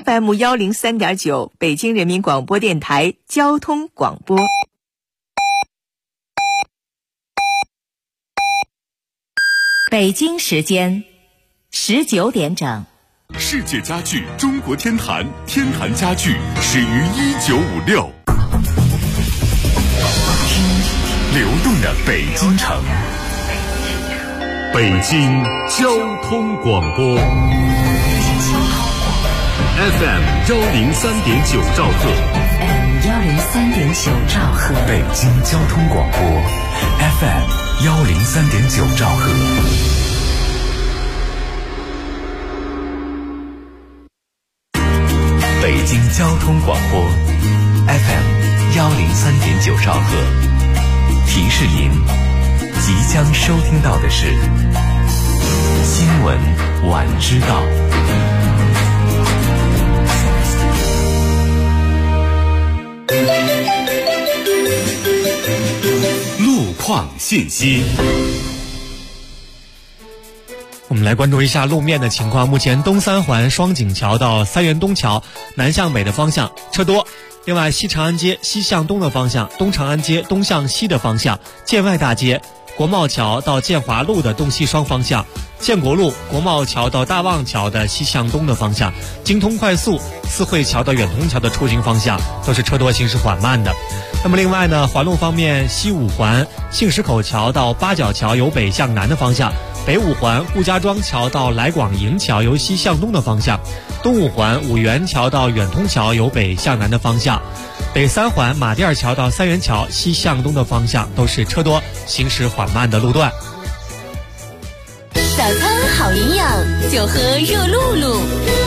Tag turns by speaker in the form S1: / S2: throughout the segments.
S1: FM103.9，北京人民广播电台交通广播。北京时间19点整。
S2: 世界家具中国天坛，天坛家具始于1956。流动的北京城，北京交通广播 FM103.9兆赫
S1: ，FM103.9兆赫，
S2: 北京交通广播 FM103.9兆赫。北京交通广播 FM103.9兆赫，提示您即将收听到的是新闻晚知道。路况信息。
S3: 我们来关注一下路面的情况。目前东三环双井桥到三元东桥南向北的方向车多，另外西长安街西向东的方向，东长安街东向西的方向，建外大街国贸桥到建华路的东西双方向，建国路国贸桥到大望桥的西向东的方向，京通快速四惠桥到远通桥的出行方向都是车多行驶缓慢的。那么另外呢，环路方面，西五环杏石口桥到八角桥由北向南的方向，北五环顾家庄桥到来广营桥由西向东的方向，东五环五元桥到远通桥由北向南的方向，北三环马甸桥到三元桥西向东的方向都是车多行驶缓慢的路段。
S4: 早餐好营养，就喝热露露。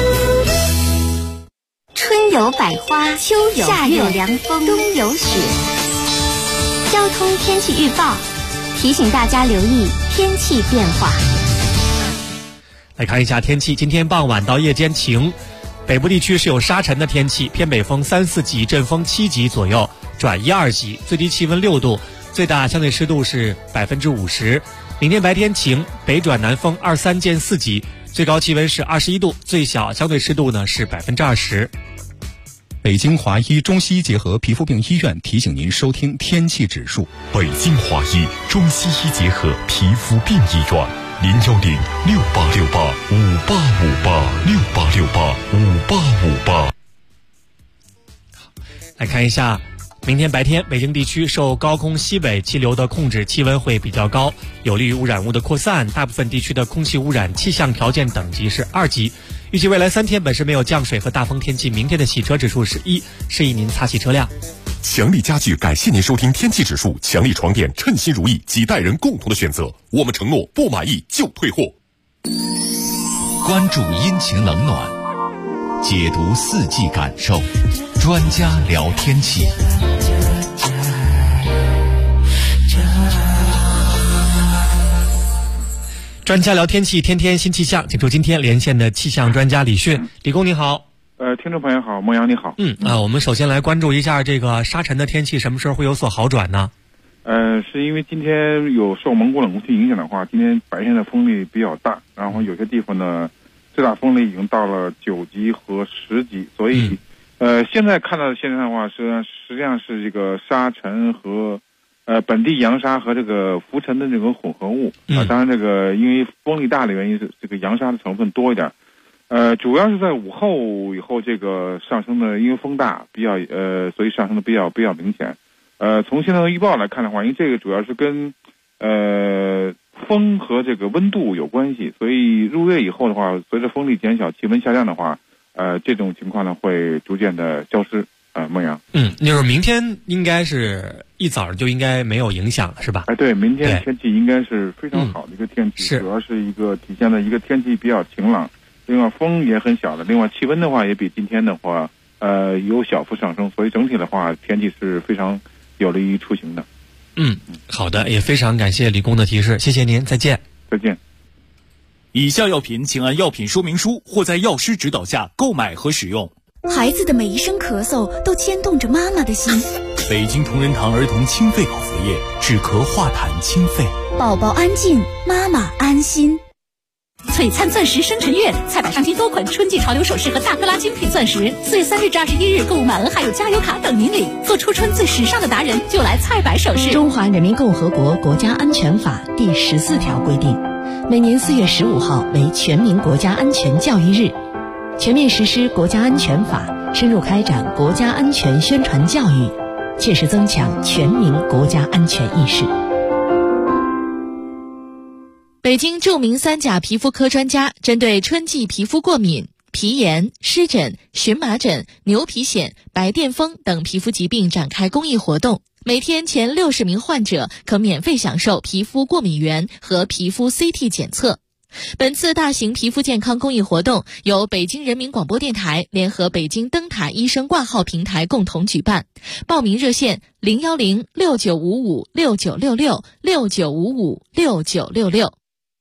S5: 春有百花，秋有夏有凉风，冬有雪。交通天气预报提醒大家留意天气变化。
S3: 来看一下天气，今天傍晚到夜间晴，北部地区是有沙尘的天气，偏北风3、4级，阵风7级左右转1、2级，最低气温6度，最大相对湿度是50%。明天白天晴，北转南风2、3见4级，最高气温是21度，最小相对湿度呢是20%。
S6: 北京华医中西医结合皮肤病医院提醒您收听天气指数。
S2: 北京华医中西医结合皮肤病医院，0106868585858，68685858。
S3: 来看一下明天白天，北京地区受高空西北气流的控制，气温会比较高，有利于污染物的扩散，大部分地区的空气污染气象条件等级是2级。预计未来3天本市没有降水和大风天气，明天的洗车指数是1，示意您擦洗车辆。
S2: 强力家具感谢您收听天气指数，强力床垫称心如意，几代人共同的选择，我们承诺不满意就退货。
S7: 关注阴晴冷暖，解读四季感受，专家聊天气。
S3: 专家聊天气，天天新气象，请出今天连线的气象专家李迅。李工你好。
S8: 听众朋友好，孟阳你好。
S3: 我们首先来关注一下这个沙尘的天气，什么时候会有所好转呢？
S8: 是因为今天有受蒙古冷空气影响的话，今天白天的风力比较大，然后有些地方呢最大风力已经到了9级和10级，所以现在看到的现象的话，实际上是这个沙尘和本地扬沙和这个浮尘的这种混合物当然这个因为风力大的原因，这个扬沙的成分多一点。主要是在午后以后，这个上升的，因为风大比较所以上升的比较明显。从现在的预报来看的话，因为这个主要是跟风和这个温度有关系，所以入夜以后的话，随着风力减小，气温下降的话，这种情况呢会逐渐的消失。孟阳，
S3: 就是明天应该是一早就应该没有影响了，是吧？
S8: 对，明天天气应该是非常好的一个天气，主要是一个体现了一个天气比较晴朗，另外风也很小的，另外气温的话也比今天的话有小幅上升，所以整体的话天气是非常有利于出行的。
S3: 好的，也非常感谢李工的提示，谢谢您，再见。
S8: 再见。
S9: 以下药品请按药品说明书或在药师指导下购买和使用。
S10: 孩子的每一声咳嗽都牵动着妈妈的心。
S9: 北京同仁堂儿童清肺口服液，止咳化痰清肺，
S10: 宝宝安静，妈妈安心。
S11: 璀璨钻石生辰月，菜百上新多款春季潮流首饰和大克拉精品钻石。4月3日至21日购物满额还有加油卡等您领，做初春最时尚的达人就来菜百首饰。
S12: 中华人民共和国国家安全法第14条规定，每年4月15号为全民国家安全教育日，全面实施国家安全法，深入开展国家安全宣传教育，切实增强全民国家安全意识。
S13: 北京著名3甲皮肤科专家针对春季皮肤过敏、皮炎、湿疹、荨麻疹、牛皮癣、白癜风等皮肤疾病展开公益活动，每天前60名患者可免费享受皮肤过敏原和皮肤 CT 检测。本次大型皮肤健康公益活动由北京人民广播电台联合北京灯塔医生挂号平台共同举办，报名热线01069556966 69556966。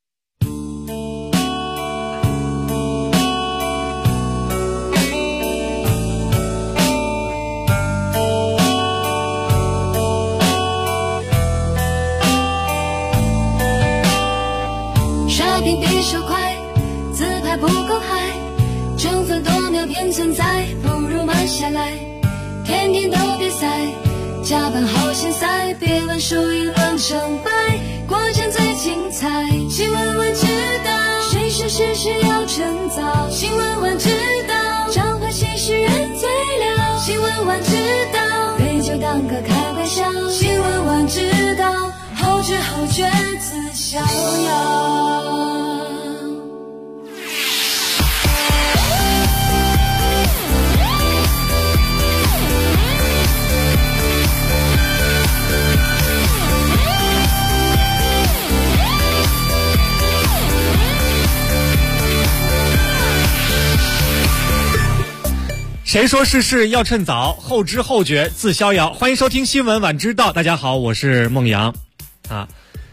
S14: 比手快，自拍不够嗨，争分夺秒便存在，不如慢下来。天天都比赛，加班好现塞，别问输赢论成败，过程最精彩。新闻晚知道，谁是事实要趁早。新闻晚知道，彰化新诗人最了。新闻晚知道，杯酒当歌开玩笑。新闻晚知道，后知后觉自逍遥。
S3: 谁说事事要趁早，后知后觉自逍遥。欢迎收听新闻晚知道，大家好，我是孟阳啊。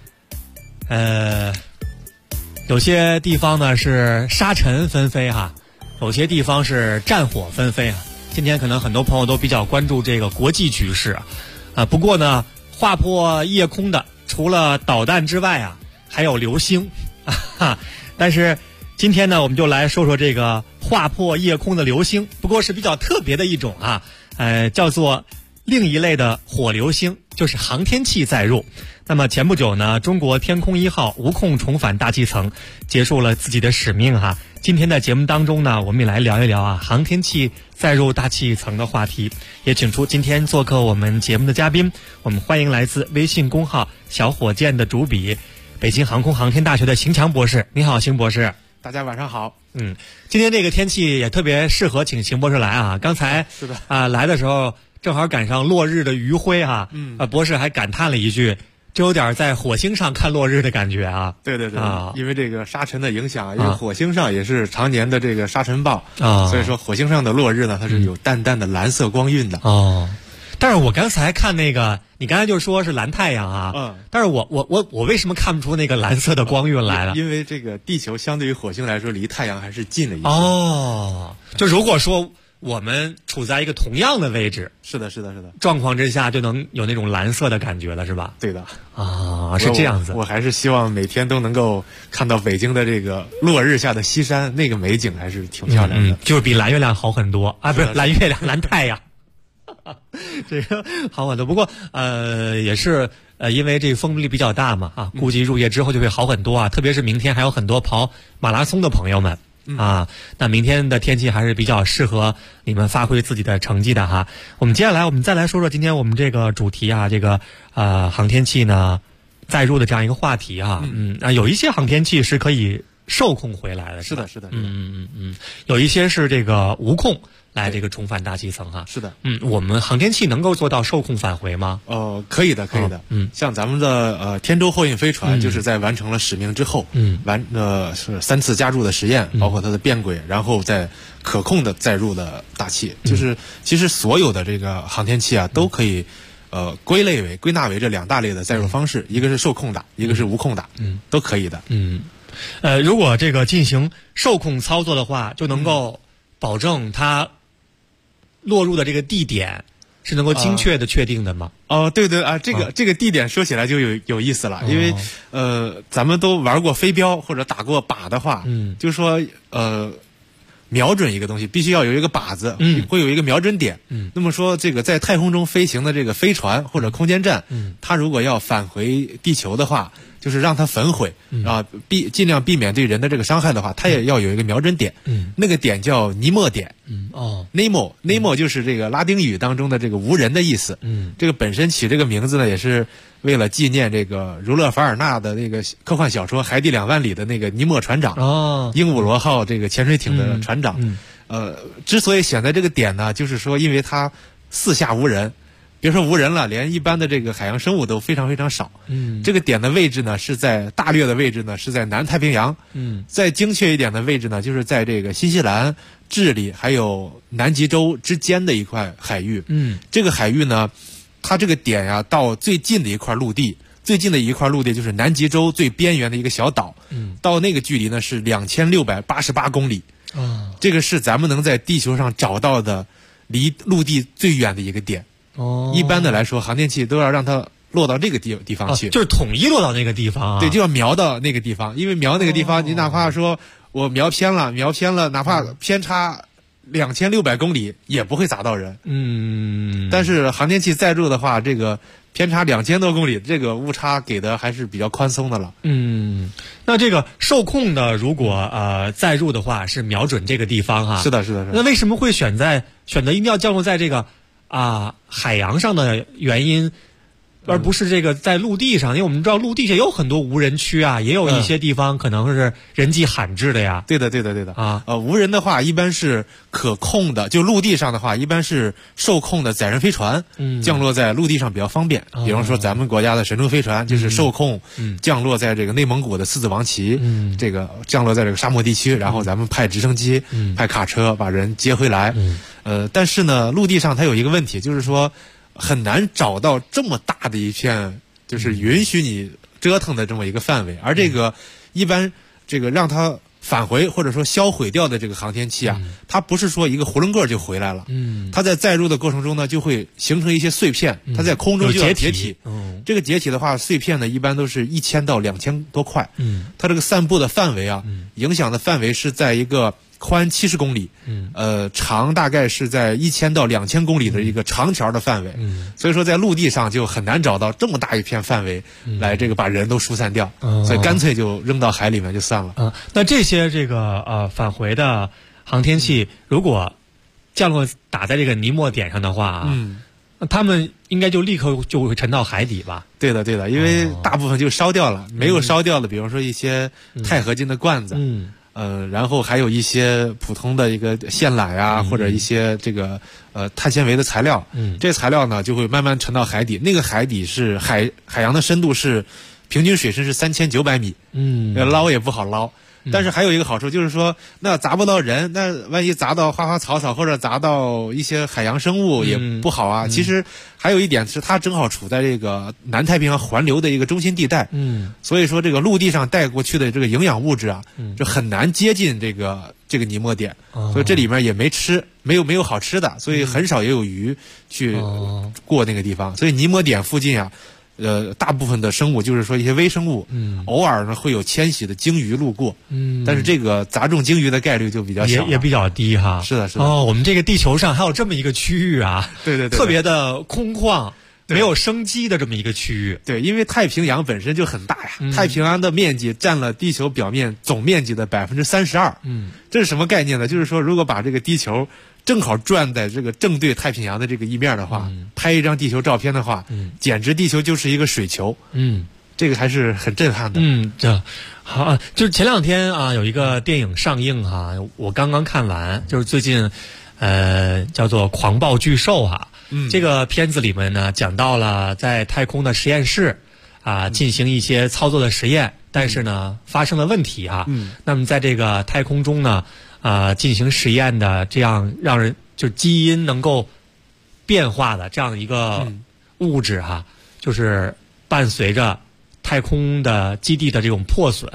S3: 有些地方呢是沙尘纷飞哈，有些地方是战火纷飞啊。今天可能很多朋友都比较关注这个国际局势啊。不过呢，划破夜空的除了导弹之外啊，还有流星啊。但是今天呢，我们就来说说这个划破夜空的流星，不过是比较特别的一种啊，叫做另一类的火流星，就是航天器载入。那么前不久呢，中国天空1号无控重返大气层，结束了自己的使命哈。今天的节目当中呢，我们也来聊一聊啊航天器载入大气层的话题，也请出今天做客我们节目的嘉宾，我们欢迎来自微信公号小火箭的主笔，北京航空航天大学的邢强博士。你好，邢博士。
S15: 大家晚上好。
S3: 今天这个天气也特别适合请邢博士来啊。刚才
S15: 是的
S3: 来的时候正好赶上落日的余晖啊。博士还感叹了一句，这有点在火星上看落日的感觉啊。
S15: 对对对因为这个沙尘的影响，因为火星上也是常年的这个沙尘暴所以说火星上的落日呢，它是有淡淡的蓝色光晕的
S3: 但是我刚才看那个，你刚才就说是蓝太阳啊，但是我为什么看不出那个蓝色的光晕来了？
S15: 因为这个地球相对于火星来说，离太阳还是近了一些。
S3: 就如果说我们处在一个同样的位置，
S15: 是的
S3: 状况之下，就能有那种蓝色的感觉了，是吧？
S15: 对的
S3: 是这样子。
S15: 我还是希望每天都能够看到北京的这个落日下的西山，那个美景还是挺漂亮的。
S3: 就是比蓝月亮好很多啊，不是蓝月亮，蓝太阳。这个好很多，不过也是因为这个风力比较大嘛估计入夜之后就会好很多啊，特别是明天还有很多跑马拉松的朋友们那明天的天气还是比较适合你们发挥自己的成绩的哈。我们接下来我们再来说说今天我们这个主题啊，这个航天器呢载入的这样一个话题有一些航天器是可以受控回来的，
S15: 是的
S3: 有一些是这个无控来这个重返大气层哈。
S15: 是的
S3: 我们航天器能够做到受控返回吗？
S15: 可以的像咱们的天舟货运飞船就是在完成了使命之后是3次加注的实验，包括它的变轨，然后再可控的载入的大气。就是其实所有的这个航天器都可以归纳为这2大类的载入方式，一个是受控的，一个是无控的都可以的
S3: 如果这个进行受控操作的话，就能够保证它落入的这个地点是能够精确的确定的吗？
S15: 对对啊，这个地点说起来就有意思了，因为咱们都玩过飞镖或者打过靶的话，就是说瞄准一个东西必须要有一个靶子，会有一个瞄准点。那么说这个在太空中飞行的这个飞船或者空间站，它如果要返回地球的话，就是让它焚毁尽量避免对人的这个伤害的话，它也要有一个瞄准点。那个点叫尼莫点。Nemo 就是这个拉丁语当中的这个无人的意思。这个本身起这个名字呢，也是为了纪念这个儒勒·凡尔纳的那个科幻小说《海底2万里》的那个尼莫船长，鹦鹉螺号这个潜水艇的船长。之所以选在这个点呢，就是说因为它四下无人，别说无人了，连一般的这个海洋生物都非常非常少。这个点的位置呢，是在大略的位置呢是在南太平洋。再精确一点的位置呢，就是在这个新西兰、智利还有南极洲之间的一块海域。这个海域呢，它这个点呀，到最近的一块陆地，就是南极洲最边缘的一个小岛。到那个距离呢是2688公里。这个是咱们能在地球上找到的离陆地最远的一个点。一般的来说，航天器都要让它落到这个地方去，
S3: 就是统一落到那个地方。
S15: 对，就要瞄到那个地方，因为瞄那个地方，你哪怕说我瞄偏了，哪怕偏差2600公里也不会砸到人。但是航天器载入的话，这个偏差2000多公里，这个误差给的还是比较宽松的了。
S3: 那这个受控的如果载入的话，是瞄准这个地方哈。
S15: 是的。
S3: 那为什么会选择一定要降落在这个海洋上的原因，而不是这个在陆地上？因为我们知道陆地上有很多无人区啊，也有一些地方可能是人迹罕至的呀。
S15: 对的。无人的话一般是可控的，就陆地上的话一般是受控的载人飞船，降落在陆地上比较方便。比方说咱们国家的神舟飞船就是受控，降落在这个内蒙古的狮子王旗，这个降落在这个沙漠地区，然后咱们派直升机、派卡车把人接回来。但是呢，陆地上它有一个问题，就是说很难找到这么大的一片，就是允许你折腾的这么一个范围。而这个一般这个让它返回或者说销毁掉的这个航天器啊，它不是说一个囫囵个就回来了。它在载入的过程中呢，就会形成一些碎片，它在空中就要解体。这个解体的话，碎片呢一般都是1000到2000多块。它这个散布的范围啊，影响的范围是在一个宽70公里，长大概是在1000到2000公里的一个长条的范围。所以说在陆地上就很难找到这么大一片范围来这个把人都疏散掉，所以干脆就扔到海里面就算了。
S3: 那这些这个返回的航天器如果降落打在这个尼莫点上的话那他们应该就立刻就会沉到海底吧？
S15: 对的，因为大部分就烧掉了，没有烧掉的比方说一些钛合金的罐子，然后还有一些普通的一个线缆呀，或者一些这个碳纤维的材料，这材料呢就会慢慢沉到海底。那个海底是海洋的深度是平均水深是3900米，捞也不好捞。但是还有一个好处就是说，那砸不到人，那万一砸到花花草草或者砸到一些海洋生物也不好啊。其实还有一点是，它正好处在这个南太平洋环流的一个中心地带，所以说这个陆地上带过去的这个营养物质啊，就很难接近这个尼莫点，所以这里面也没有好吃的，所以很少也有鱼去过那个地方，所以尼莫点附近啊。大部分的生物就是说一些微生物，偶尔呢会有迁徙的鲸鱼路过，但是这个砸中鲸鱼的概率就比较小，
S3: 也比较低哈。
S15: 是的。
S3: 我们这个地球上还有这么一个区域啊，
S15: 对，
S3: 特别的空旷，没有生机的这么一个区域。
S15: 对，因为太平洋本身就很大呀，太平洋的面积占了地球表面总面积的32%。这是什么概念呢？就是说，如果把这个地球正好转在这个正对太平洋的这个一面的话，拍一张地球照片的话，简直地球就是一个水球。这个还是很震撼的。
S3: 这好，就是前2天啊，有一个电影上映哈，我刚刚看完，就是最近叫做《狂暴巨兽》哈。这个片子里面呢，讲到了在太空的实验室进行一些操作的实验，但是呢发生了问题哈。那么在这个太空中呢。进行实验的这样让人就基因能够变化的这样一个物质哈，就是伴随着太空的基地的这种破损，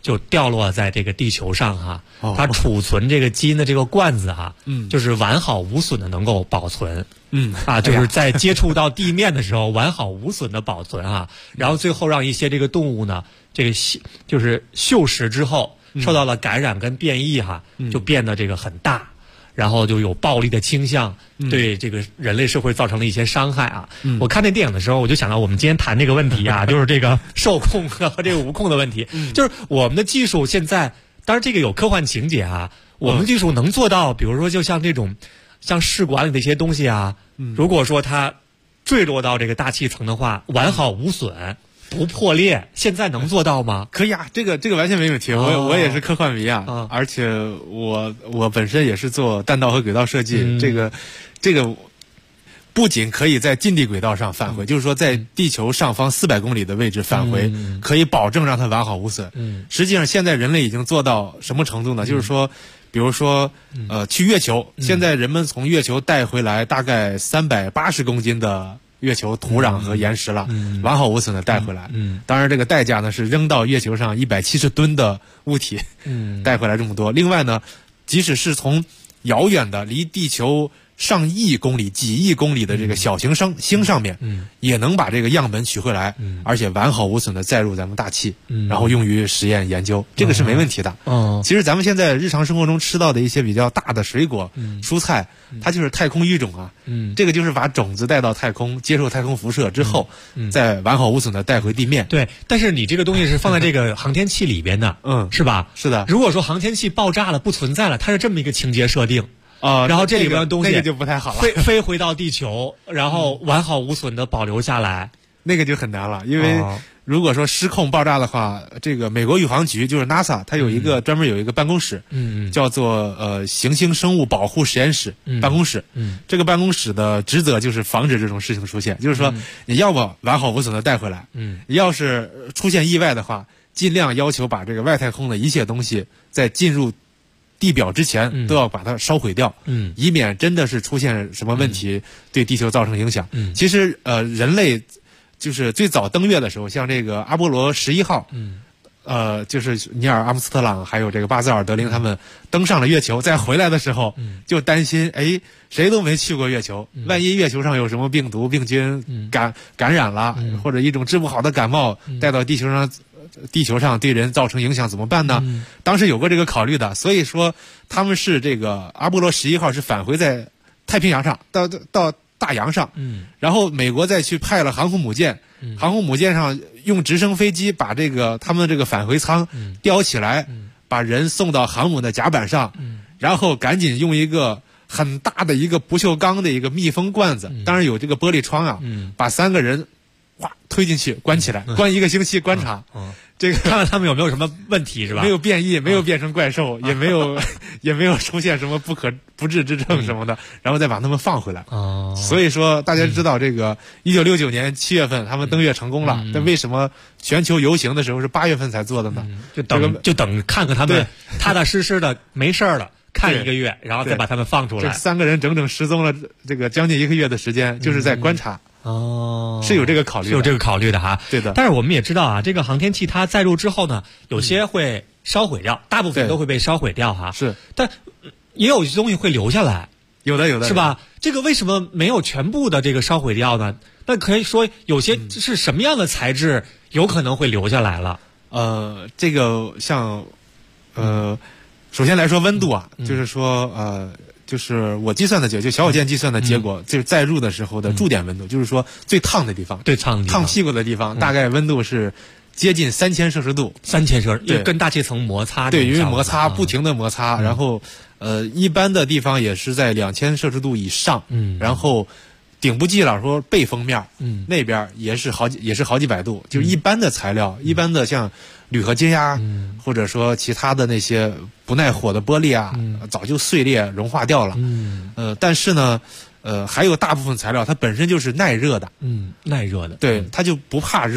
S3: 就掉落在这个地球上哈，它储存这个基因的这个罐子哈，就是完好无损的能够保存，就是在接触到地面的时候完好无损的保存哈，然后最后让一些这个动物呢，这个就是嗅食之后受到了感染跟变异哈，就变得这个很大。然后就有暴力的倾向，对这个人类社会造成了一些伤害啊！我看那电影的时候，我就想到我们今天谈这个问题啊，就是这个受控和这个无控的问题。就是我们的技术现在，当然这个有科幻情节啊，我们技术能做到，比如说就像这种像试管里的一些东西啊，如果说它坠落到这个大气层的话，完好无损。不破裂，现在能做到吗？
S15: 可以啊，这个完全没问题。我也是科幻迷啊，而且我本身也是做弹道和轨道设计，这个不仅可以在近地轨道上返回，就是说在地球上方400公里的位置返回，可以保证让它完好无损。实际上现在人类已经做到什么程度呢？就是说，比如说去月球，现在人们从月球带回来大概380公斤的月球土壤和岩石了，完好无损的带回来。当然这个代价呢是扔到月球上170吨的物体，带回来这么多。另外呢，即使是从遥远的离地球上亿公里、几亿公里的这个小行星上面，也能把这个样本取回来，而且完好无损的载入咱们大气，然后用于实验研究，这个是没问题的。其实咱们现在日常生活中吃到的一些比较大的水果、蔬菜，它就是太空育种啊。这个就是把种子带到太空，接受太空辐射之后，再完好无损的带回地面。
S3: 对，但是你这个东西是放在这个航天器里边的，是吧？
S15: 是的。
S3: 如果说航天器爆炸了，不存在了，它是这么一个情节设定。然后这里边的东西
S15: 那个就不太好了，
S3: 飞回到地球，然后完好无损的保留下来，
S15: 那个就很难了。因为如果说失控爆炸的话，这个美国宇航局就是 NASA， 它有一个专门有一个办公室，叫做行星生物保护实验室办公室。这个办公室的职责就是防止这种事情出现，就是说你要么完好无损的带回来，要是出现意外的话，尽量要求把这个外太空的一切东西在进入地表之前都要把它烧毁掉，以免真的是出现什么问题，对地球造成影响。其实人类就是最早登月的时候，像这个阿波罗11号，就是尼尔·阿姆斯特朗还有这个巴兹尔·德林他们登上了月球，在回来的时候就担心，谁都没去过月球，万一月球上有什么病毒、病菌感染了，或者一种治不好的感冒带到地球上对人造成影响怎么办呢？当时有过这个考虑的，所以说他们是这个阿波罗11号是返回在太平洋上到大洋上，然后美国再去派了航空母舰，航空母舰上用直升飞机把这个他们这个返回舱吊起来，把人送到航母的甲板上，然后赶紧用一个很大的一个不锈钢的一个密封罐子，当然有这个玻璃窗啊，把3个人推进去关起来，关1个星期观察，这个
S3: 看看他们有没有什么问题是吧？
S15: 没有变异，没有变成怪兽，也没有出现什么不治之症什么的，然后再把他们放回来。所以说大家知道这个1969年7月份他们登月成功了，但为什么全球游行的时候是8月份才做的呢？
S3: 就等看看他们踏踏实实的没事了。看1个月，然后再把他们放出来。
S15: 这3个人整整失踪了这个将近1个月的时间，就是在观察。是有这个考虑的，
S3: 是有这个考虑的哈。
S15: 对的。
S3: 但是我们也知道啊，这个航天器它载入之后呢，有些会烧毁掉，大部分都会被烧毁掉哈。
S15: 是。
S3: 但也有些东西会留下来。
S15: 有的。
S3: 是吧？这个为什么没有全部的这个烧毁掉呢？那可以说有些是什么样的材质有可能会留下来了？
S15: 这个像首先来说温度啊，就是说就是我计算的就小火箭计算的结果，就是载入的时候的驻点温度，就是说最烫的地方，烫屁股的地方，大概温度是接近3000摄氏度。
S3: 3000摄氏度，跟大气层摩擦。
S15: 对，因为摩擦不停的摩擦，然后一般的地方也是在2000摄氏度以上。然后顶部记了说背风面，那边也是好几百度，就是一般的材料，一般的像铝合金呀，或者说其他的那些不耐火的玻璃啊，早就碎裂融化掉了。但是呢，还有大部分材料它本身就是耐热的。
S3: 耐热的。
S15: 对，它就不怕热。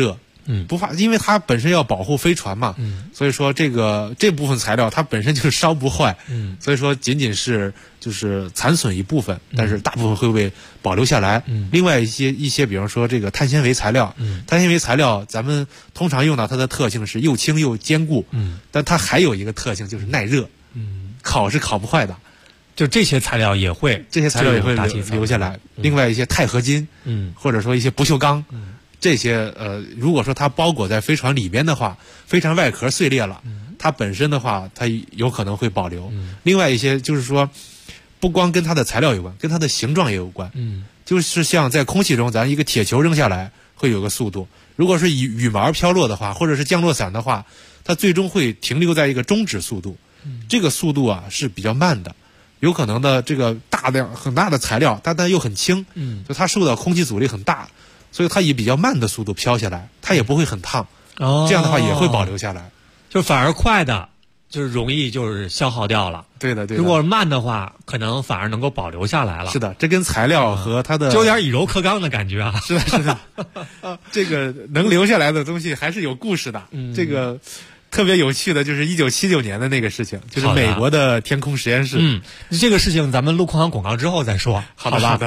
S15: 不发，因为它本身要保护飞船嘛，所以说这部分材料它本身就是烧不坏，所以说仅仅是就是残损一部分，但是大部分会被保留下来。另外一些，比方说这个碳纤维材料，碳纤维材料咱们通常用到它的特性是又轻又坚固，但它还有一个特性就是耐热，烤是烤不坏的。
S3: 就这些材料也会
S15: 留下来。另外一些钛合金，或者说一些不锈钢，这些如果说它包裹在飞船里边的话，飞船外壳碎裂了，它本身的话它有可能会保留。另外一些就是说，不光跟它的材料有关，跟它的形状也有关。就是像在空气中，咱一个铁球扔下来会有个速度，如果是以羽毛飘落的话，或者是降落伞的话，它最终会停留在一个终止速度。这个速度啊是比较慢的。有可能的这个很大的材料，但又很轻，就它受到空气阻力很大，所以它以比较慢的速度飘下来，它也不会很烫。这样的话也会保留下来。
S3: 就反而快的，就是容易就是消耗掉了。
S15: 对的。
S3: 如果慢的话，可能反而能够保留下来了。
S15: 是的，这跟材料和它的
S3: 就有点以柔克刚的感觉啊。
S15: 是的。这个能留下来的东西还是有故事的。这个。特别有趣的就是1979年的那个事情，就是美国的天空实验室。
S3: 这个事情咱们路况广告之后再说，好吧？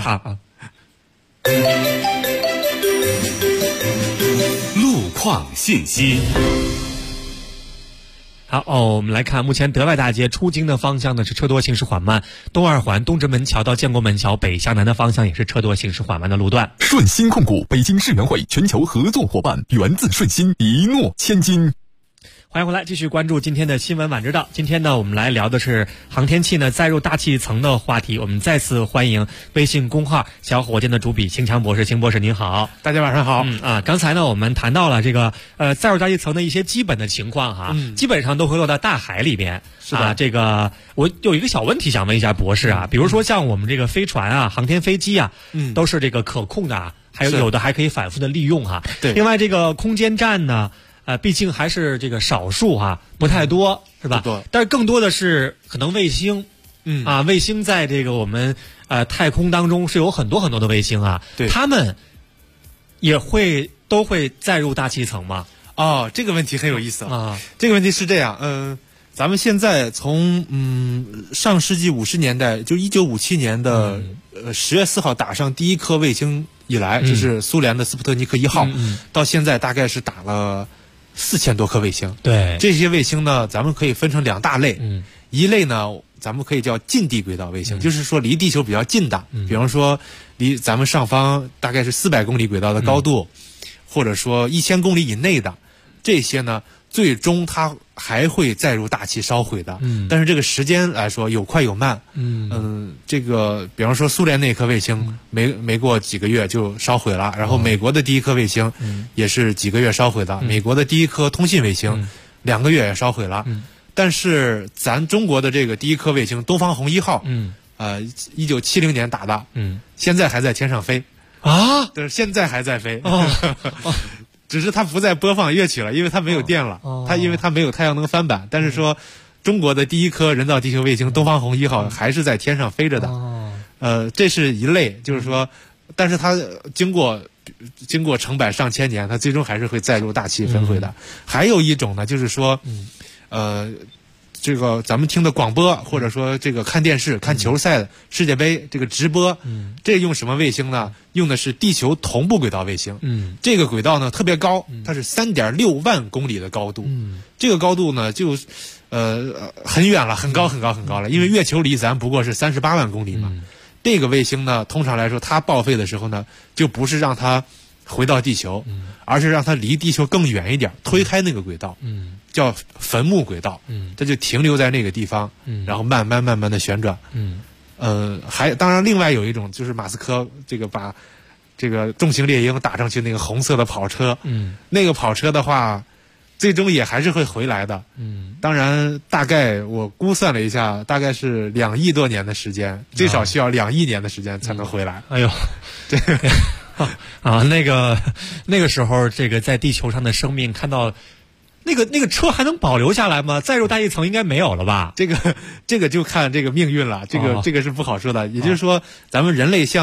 S2: 路况信息。
S3: 好我们来看，目前德外大街出京的方向呢是车多行驶缓慢，东二环东直门桥到建国门桥北向南的方向也是车多行驶缓慢的路段。
S16: 顺鑫控股北京世园会全球合作伙伴，源自顺鑫，一诺千金。
S3: 欢迎回来，继续关注今天的新闻晚知道。今天呢，我们来聊的是航天器呢载入大气层的话题。我们再次欢迎微信公号小火箭的主笔邢强博士。邢博士您好。
S15: 大家晚上好。
S3: 刚才呢我们谈到了这个载入大气层的一些基本的情况哈，基本上都会落到大海里边。
S15: 是的。
S3: 这个我有一个小问题想问一下博士啊，比如说像我们这个飞船啊、航天飞机啊，都是这个可控的，还有的还可以反复的利用哈。
S15: 对。
S3: 另外这个空间站呢。毕竟还是这个少数不太多，是吧？
S15: 多，
S3: 但是更多的是可能卫星，卫星在这个我们太空当中是有很多很多的卫星
S15: 对，
S3: 他们都会载入大气层吗？
S15: 这个问题很有意思这个问题是这样，咱们现在从上世纪50年代，就1957年的10月4号打上第一颗卫星以来，就是苏联的斯普特尼克1号，到现在大概是打了4000多颗卫星。
S3: 对，
S15: 这些卫星呢，咱们可以分成2大类。一类呢，咱们可以叫近地轨道卫星，就是说离地球比较近的，比方说离咱们上方大概是400公里轨道的高度，或者说1000公里以内的，这些呢，最终它还会载入大气烧毁的。但是这个时间来说有快有慢。这个比方说苏联那颗卫星没过几个月就烧毁了，然后美国的第一颗卫星也是几个月烧毁的，美国的第一颗通信卫星2个月也烧毁了。但是咱中国的这个第一颗卫星东方红1号，1970年打的，现在还在天上飞就是现在还在飞。只是它不再播放乐曲了，因为它没有电了。因为它没有太阳能翻版。但是说，中国的第一颗人造地球卫星东方红1号还是在天上飞着的。这是一类，就是说，但是它经过成百上千年，它最终还是会载入大气焚毁的。还有一种呢，就是说，这个咱们听的广播，或者说这个看电视、看球赛、世界杯这个直播，这用什么卫星呢？用的是地球同步轨道卫星。这个轨道呢特别高，它是3.6万公里的高度。这个高度呢就很远了，很高很高很高了，因为月球离咱不过是38万公里嘛。这个卫星呢，通常来说它报废的时候呢，就不是让它回到地球，而是让它离地球更远一点，推开那个轨道。叫坟墓轨道，它就停留在那个地方，然后慢慢的旋转。当然另外有一种就是马斯克这个把这个重型猎鹰打上去那个红色的跑车，那个跑车的话，最终也还是会回来的。当然大概我估算了一下，大概是2亿多年的时间，最少需要2亿年的时间才能回来。
S3: 哎呦，这那个时候，这个在地球上的生命看到。那个车还能保留下来吗？载入大气层应该没有了吧？
S15: 这个就看这个命运了，这个是不好说的。也就是说，咱们人类向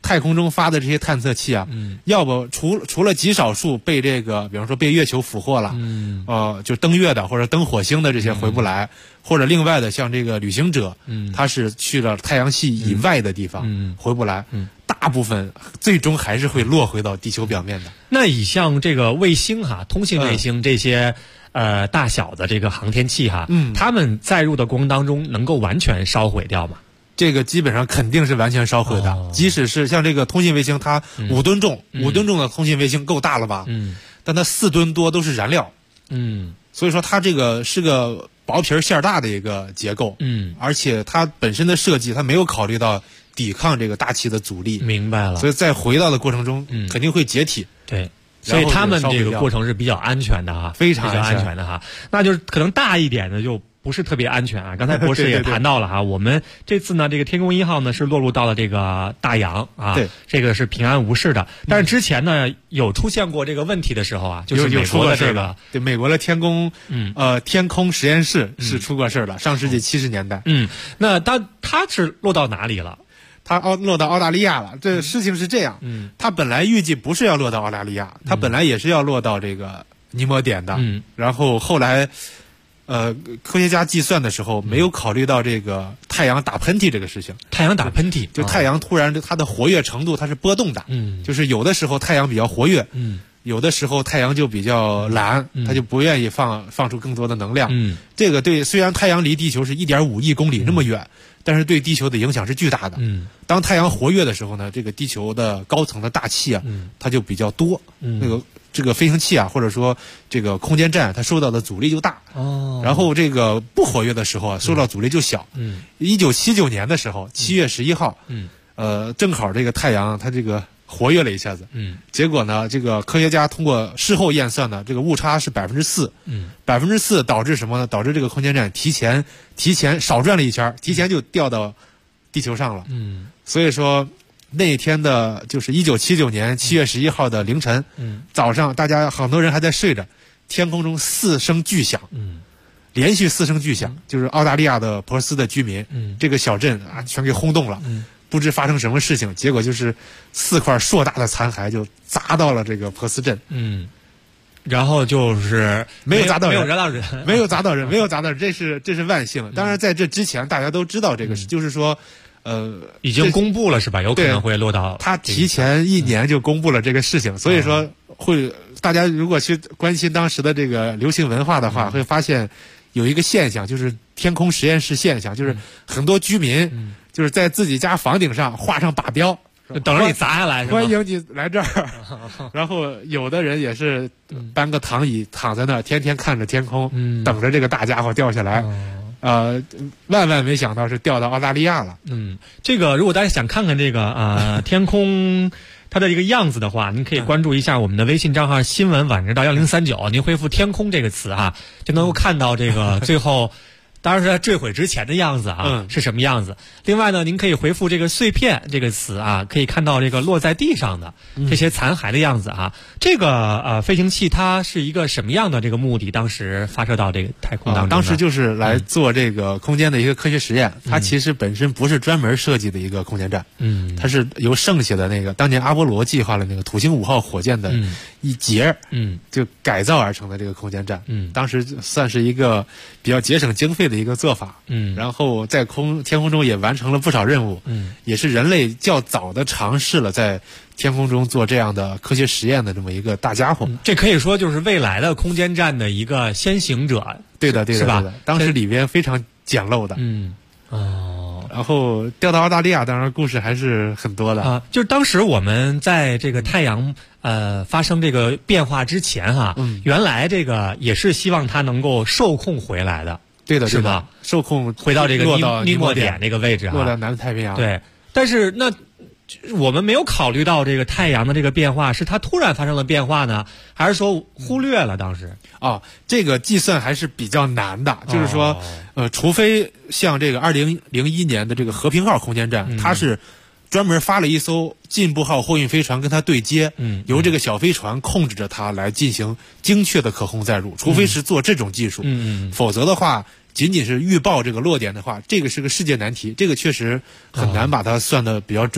S15: 太空中发的这些探测器啊，要不除了极少数被这个，比方说被月球俘获了，就登月的或者登火星的这些回不来，或者另外的像这个旅行者，他是去了太阳系以外的地方，回不来，大部分最终还是会落回到地球表面的。
S3: 那以像这个卫星通信卫星这些大小的这个航天器它们载入的过程当中能够完全烧毁掉吗？
S15: 这个基本上肯定是完全烧毁的，即使是像这个通信卫星，它5吨重，5吨重的通信卫星够大了吧？但它4吨多都是燃料，所以说它这个是个薄皮馅大的一个结构，而且它本身的设计，它没有考虑到抵抗这个大气的阻力，
S3: 明白了。
S15: 所以在回到的过程中，肯定会解体。
S3: 对。所以他们这个过程是比较安全的
S15: 非常
S3: 安全的那就是可能大一点的就不是特别安全刚才博士也谈到了我们这次呢，这个天宫1号呢是落入到了这个大洋
S15: 对，
S3: 这个是平安无事的。但是之前呢有出现过这个问题的时候就是美国的这个
S15: 对美国的天宫天空实验室是出过事了，上世纪70年代。
S3: 那它是落到哪里了？
S15: 它落到澳大利亚了。这事情是这样，它本来预计不是要落到澳大利亚，它本来也是要落到这个尼摩点的，然后后来科学家计算的时候没有考虑到这个太阳打喷嚏这个事情。
S3: 太阳打喷嚏，
S15: 就太阳突然它的活跃程度它是波动的，就是有的时候太阳比较活跃，有的时候太阳就比较懒，它就不愿意放出更多的能量。这个虽然太阳离地球是1.5亿公里那么远，但是对地球的影响是巨大的。当太阳活跃的时候呢，这个地球的高层的大气它就比较多，这个飞行器或者说这个空间站它受到的阻力就大。然后这个不活跃的时候受到阻力就小。1979年的时候，7月11号，正好这个太阳它这个活跃了一下子，结果呢，这个科学家通过事后验算呢，这个误差是4%，4%导致什么呢？导致这个空间站提前少转了一圈，提前就掉到地球上了。所以说那天的就是1979年7月11号的凌晨，早上大家很多人还在睡着，天空中4声巨响，连续4声巨响，就是澳大利亚的珀斯的居民，这个小镇全给轰动了。不知发生什么事情，结果就是4块硕大的残骸就砸到了这个珀斯镇，
S3: 然后就是
S15: 没有砸到人，
S3: 没有砸到人，
S15: 这是万幸。当然在这之前大家都知道这个事，就是说
S3: 已经公布了是吧？有可能会落到
S15: 他提前1年就公布了这个事情，所以说大家如果去关心当时的这个流行文化的话，会发现有一个现象，就是天空实验室现象，就是很多居民就是在自己家房顶上画上靶标，
S3: 等着你砸下来，
S15: 欢迎你来这儿。然后有的人也是搬个躺椅躺在那儿，天天看着天空，等着这个大家伙掉下来。万万没想到是掉到澳大利亚了。
S3: 这个如果大家想看看这个天空它的一个样子的话，您可以关注一下我们的微信账号新闻晚知道1039，您回复天空这个词就能够看到这个最后当然是在坠毁之前的样子是什么样子。另外呢，您可以回复这个碎片这个词可以看到这个落在地上的这些残骸的样子这个飞行器它是一个什么样的这个目的？当时发射到这个太空当中，
S15: 当时就是来做这个空间的一个科学实验。它其实本身不是专门设计的一个空间站，它是由剩下的那个当年阿波罗计划了那个土星5号火箭的一节就改造而成的这个空间站。当时算是一个比较节省经费的一个做法，然后在天空中也完成了不少任务，也是人类较早的尝试了在天空中做这样的科学实验的这么一个大家伙。
S3: 这可以说就是未来的空间站的一个先行者。
S15: 对的，
S3: 是吧？
S15: 当时里边非常简陋的。然后掉到澳大利亚，当然故事还是很多的
S3: 就是当时我们在这个太阳发生这个变化之前原来这个也是希望它能够受控回来的。
S15: 对的，
S3: 是吧？
S15: 受控
S3: 回到这个尼莫点那个位置
S15: 落到南太平洋。
S3: 对，但是那我们没有考虑到这个太阳的这个变化，是它突然发生了变化呢，还是说忽略了当时？
S15: 这个计算还是比较难的，就是说，除非像这个2001年的这个和平号空间站，它是专门发了一艘进步号货运飞船跟它对接，由这个小飞船控制着它来进行精确的可控载入，除非是做这种技术，否则的话，仅仅是预报这个落点的话，这个是个世界难题，这个确实很难把它算得比较准。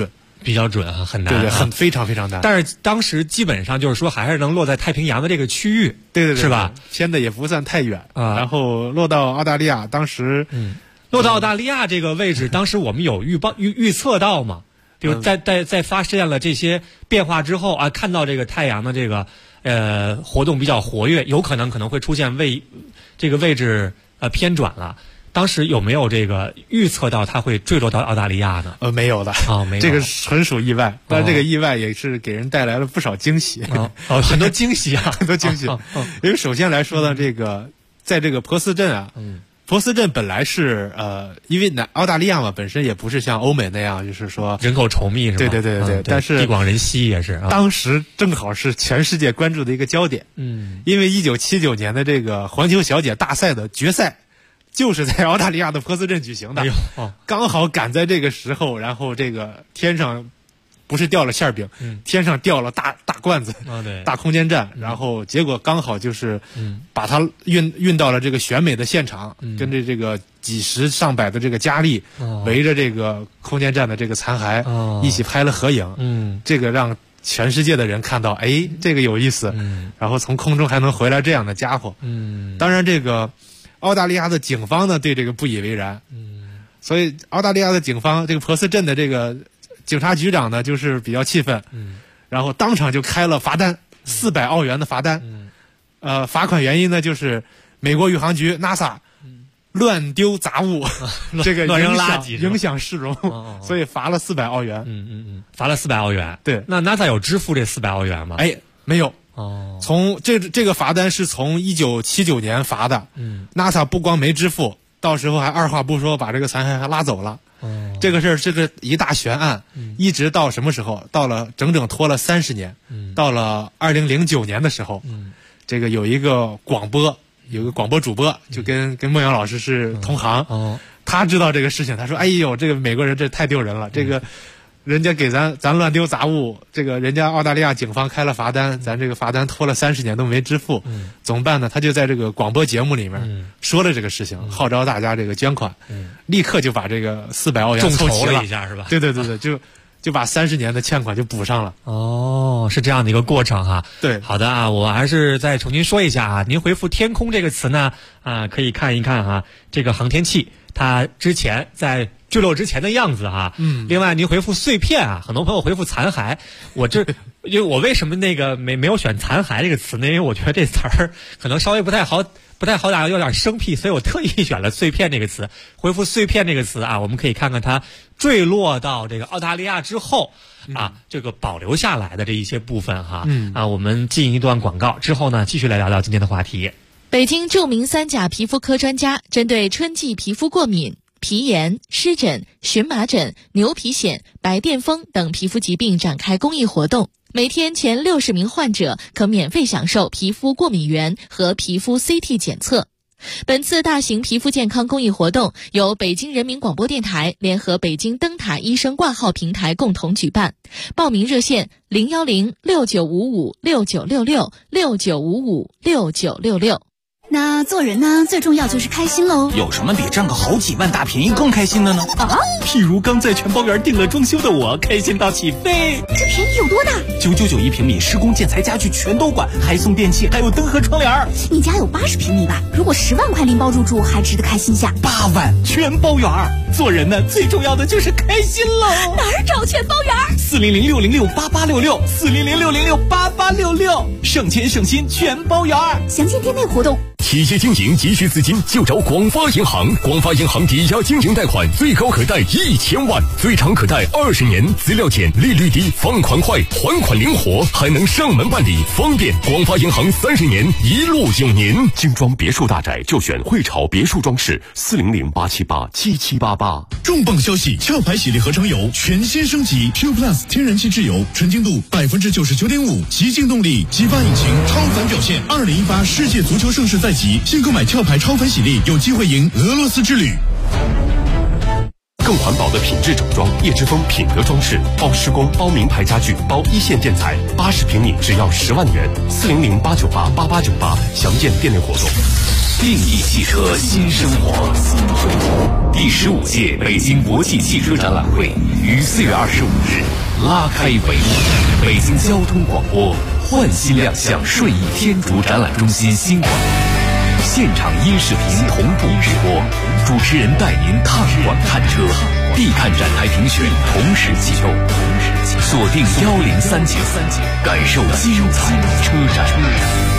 S3: 比较准啊，很难，
S15: 对对，非常非常难。
S3: 但是当时基本上就是说，还是能落在太平洋的这个区域，
S15: 对，
S3: 是吧？
S15: 偏的也不算太远啊。然后落到澳大利亚，当时
S3: 落到澳大利亚这个位置，当时我们有预测到嘛？比如在发现了这些变化之后啊，看到这个太阳的这个活动比较活跃，有可能会出现这个位置偏转了。当时有没有这个预测到它会坠落到澳大利亚呢？
S15: 没有的，
S3: 没有，
S15: 这个纯属意外。但这个意外也是给人带来了不少惊喜，
S3: 很多惊喜啊，
S15: 很多惊喜。因为首先来说呢，这个在这个珀斯镇啊，珀斯镇本来是因为澳大利亚嘛，本身也不是像欧美那样，就是说
S3: 人口稠密是吧？
S15: 对，但是
S3: 地广人稀也是。
S15: 当时正好是全世界关注的一个焦点，因为1979年的这个环球小姐大赛的决赛。就是在澳大利亚的珀斯镇举行的，刚好赶在这个时候，然后这个天上不是掉了馅饼，天上掉了大罐子，大空间站，然后结果刚好就是把它运到了这个选美的现场，跟着这个几十上百的这个佳丽围着这个空间站的这个残骸一起拍了合影，这个让全世界的人看到，哎，这个有意思，然后从空中还能回来这样的家伙，当然这个。澳大利亚的警方呢对这个不以为然，所以澳大利亚的警方这个珀斯镇的这个警察局长呢就是比较气愤，然后当场就开了罚单，400澳元的罚单，罚款原因呢就是美国宇航局 NASA 乱丢杂物，这个
S3: 乱扔垃圾
S15: 影响市容，所以罚了400澳元，
S3: 罚了400澳元，
S15: 对，
S3: 那 NASA 有支付这400澳元吗？
S15: 没有。从这个罚单是从1979年罚的，NASA 不光没支付，到时候还二话不说把这个残骸还拉走了。这个事儿是个一大悬案，一直到什么时候？到了整整拖了30年，到了2009年的时候，这个有一个广播主播，就跟孟阳老师是同行，他知道这个事情，他说：“哎呦，这个美国人这太丢人了，这个。”人家给咱乱丢杂物，这个人家澳大利亚警方开了罚单，咱这个罚单拖了30年都没支付，怎么办呢？他就在这个广播节目里面说了这个事情，号召大家这个捐款，立刻就把这个400澳元凑齐
S3: 了一下是吧？
S15: 对，就把30年的欠款就补上了。
S3: 是这样的一个过程哈。
S15: 对，
S3: 好的啊，我还是再重新说一下啊，您回复天空这个词呢可以看一看哈，这个航天器它之前在坠落之前的样子哈，另外您回复碎片啊，很多朋友回复残骸，因为我为什么那个没有选残骸这个词呢？因为我觉得这词儿可能稍微不太好打，有点生僻，所以我特意选了碎片这个词。回复碎片这个词啊，我们可以看看它坠落到这个澳大利亚之后这个保留下来的这一些部分哈，我们进一段广告之后呢，继续来聊聊今天的话题。
S13: 北京著名3甲皮肤科专家针对春季皮肤过敏、皮炎、湿疹、荨麻疹、牛皮癣、白癜风等皮肤疾病展开公益活动，每天前60名患者可免费享受皮肤过敏原和皮肤 CT 检测。本次大型皮肤健康公益活动由北京人民广播电台联合北京灯塔医生挂号平台共同举办，报名热线010-6955-6966，6955-6966。
S10: 那做人呢，最重要就是开心喽。
S9: 有什么比占个好几万大便宜更开心的呢？譬如刚在全包园订了装修的我，开心到起飞。
S10: 这便宜有多大
S9: ？999平米，施工建材家具全都管，还送电器，还有灯和窗帘。
S10: 你家有80平米吧？如果10万块拎包入住，还值得开心下。
S9: 8万全包园。做人呢，最重要的就是开心喽。
S10: 哪儿找全包园
S9: ？400-606-8866，400-606-8866，省钱省心全包园。
S10: 详情店内活动。
S16: 企业经营急需资金，就找广发银行。广发银行抵押经营贷款最高可贷1000万，最长可贷20年，资料简，利率低，放款快，还款灵活，还能上门办理，方便。广发银行30年一路有您。
S2: 精装别墅大宅就选汇潮别墅装饰，400-878-7788。
S17: 重磅消息！壳牌洗涤合成油全新升级 ，Q Plus 天然气质油，纯净度99.5%，极净动力，激发引擎，超凡表现。2018世界足球盛世在即，新购买壳牌超凡洗涤，有机会赢俄罗斯之旅。
S16: 更环保的品质整装。叶之峰品德装饰，包施工、包名牌家具、包一线建材，80平米只要10万元，400-898-8898，详见店内活动。
S2: 定义汽车新生活。第15届北京国际汽车展览会于4月25日拉开帷幕。北京交通广播焕新亮相顺义天竺展览中心新馆，现场音视频同步直播，主持人带您探馆看车，必看展台评选同时启动，锁定1039，感受精彩车展。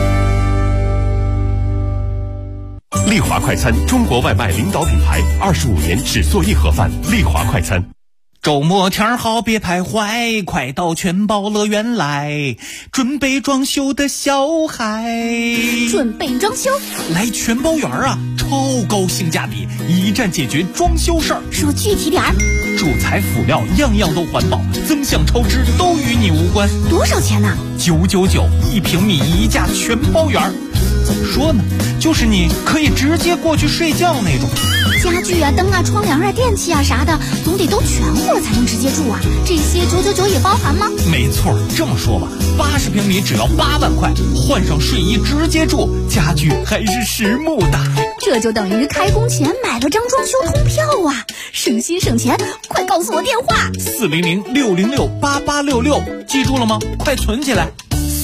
S16: 丽华快餐，中国外卖领导品牌，25年只做一盒饭。丽华快餐。
S9: 周末天好别徘徊，快到全宝乐园来，准备装修的小孩。
S10: 准备装修？
S9: 来全宝园啊，超高性价比，一站解决装修事儿。
S10: 说具体点儿。
S9: 主材辅料样样都环保，增项超支都与你无关。
S10: 多少钱呢
S9: ？999，1平米一价全包园。怎么说呢？就是你可以直接过去睡觉那种。
S10: 家具啊、灯啊、窗帘啊、电器啊啥的，总得都全乎才能直接住啊。这些999也包含吗？
S9: 没错，这么说吧，80平米只要8万块，换上睡衣直接住，家具还是实木的。
S10: 这就等于开工前买了张装修通票啊！省心省钱，快告诉我电话
S9: ：400-606-8866，记住了吗？快存起来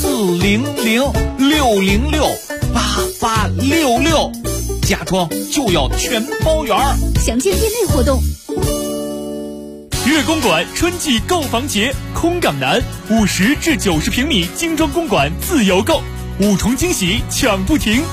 S9: ，400-606-8866，家装就要全包圆。
S10: 详见店内活动。
S18: 悦公馆春季购房节，空港南50至90平米精装公馆自由购，5重惊喜抢不停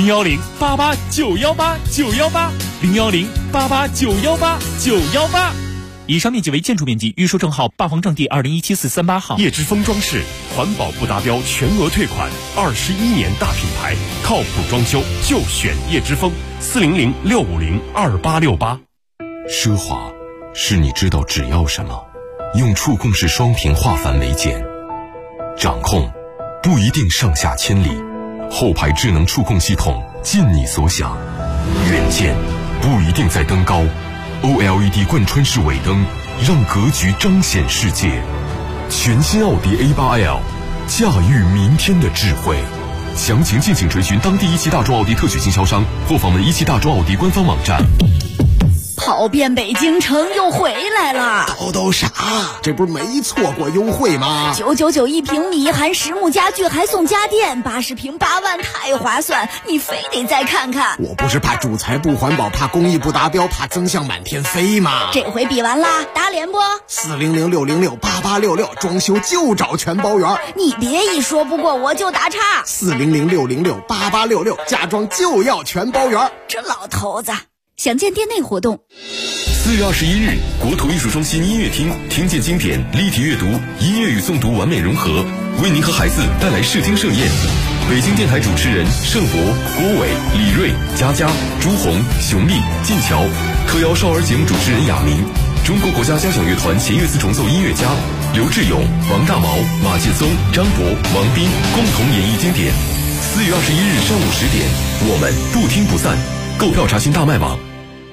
S18: ，010-88-918-918，010-88-918-918。以上面积为建筑面积，预售证号霸房证第2017438号。
S16: 叶之峰装饰，环保不达标全额退款，21年大品牌，靠谱装修就选叶之峰，400-650-2868。
S19: 奢华是你知道只要什么，用触控式双屏化繁为简。掌控不一定上下千里，后排智能触控系统尽你所想。远见不一定在登高，OLED 贯穿式尾灯让格局彰显世界。全新奥迪 A8L， 驾驭明天的智慧。详情敬请垂询当地一汽大众奥迪特许经销商或访问一汽大众奥迪官方网站。
S10: 跑遍北京城又回来了，
S20: 都傻，这不是没错过优惠吗
S10: ？999平米含实木家具还送家电，80平8万，太划算，你非得再看看。
S20: 我不是怕主材不环保，怕工艺不达标，怕增项满天飞吗？
S10: 这回比完啦，打脸不
S20: ？400-606-8866，装修就找全包园。
S10: 你别一说不过我就打岔。
S20: 400-606-8866，家装就要全包园。
S10: 这老头子。详见店内活动。
S19: 4月21日，国土艺术中心音乐厅，听见经典，立体阅读，音乐与诵读完美融合，为您和孩子带来视听盛宴。北京电台主持人盛博、郭伟、李锐、佳佳、朱红、熊丽、晋桥，特邀少儿节目主持人亚明，中国国家交响乐团弦乐四重奏音乐家刘志勇、王大毛、马劲松、张博、王斌共同演绎经典。4月21日上午10点，我们不听不散。购票查询大麦网。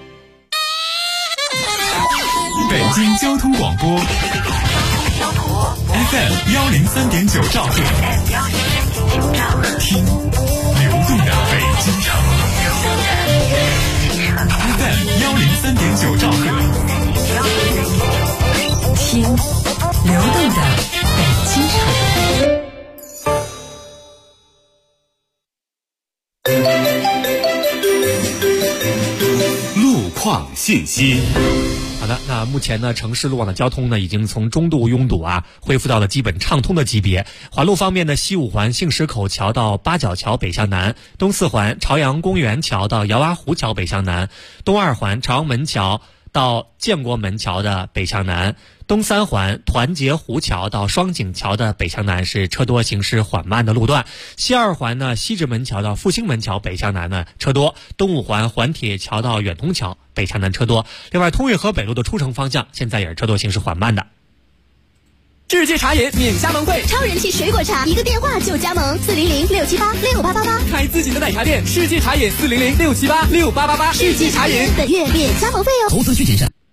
S18: 北京交通广播 FM 103.9兆赫，听流动的北京城。FM 103.9兆赫，
S12: 听流动的北京城。
S2: 路况信息。
S3: 好的，那目前呢，城市路网的交通呢，已经从中度拥堵恢复到了基本畅通的级别。环路方面呢，西五环杏石口桥到八角桥北向南，东四环朝阳公园桥到姚洼湖桥北向南，东二环朝阳门桥到建国门桥的北向南，东三环团结湖桥到双井桥的北向南是车多行驶缓慢的路段。西二环呢，西直门桥到复兴门桥北向南呢车多。东五环环铁桥到远通桥北向南车多。另外，通运河北路的出城方向现在也是车多行驶缓慢的。
S18: 世界茶饮免加盟会，
S4: 超人气水果茶，一个电话就加盟，400-678-6888，
S18: 开自己的奶茶店。世界茶饮400-678-6888，世界茶饮
S4: 本月免加盟费哦。
S21: 投资需谨慎。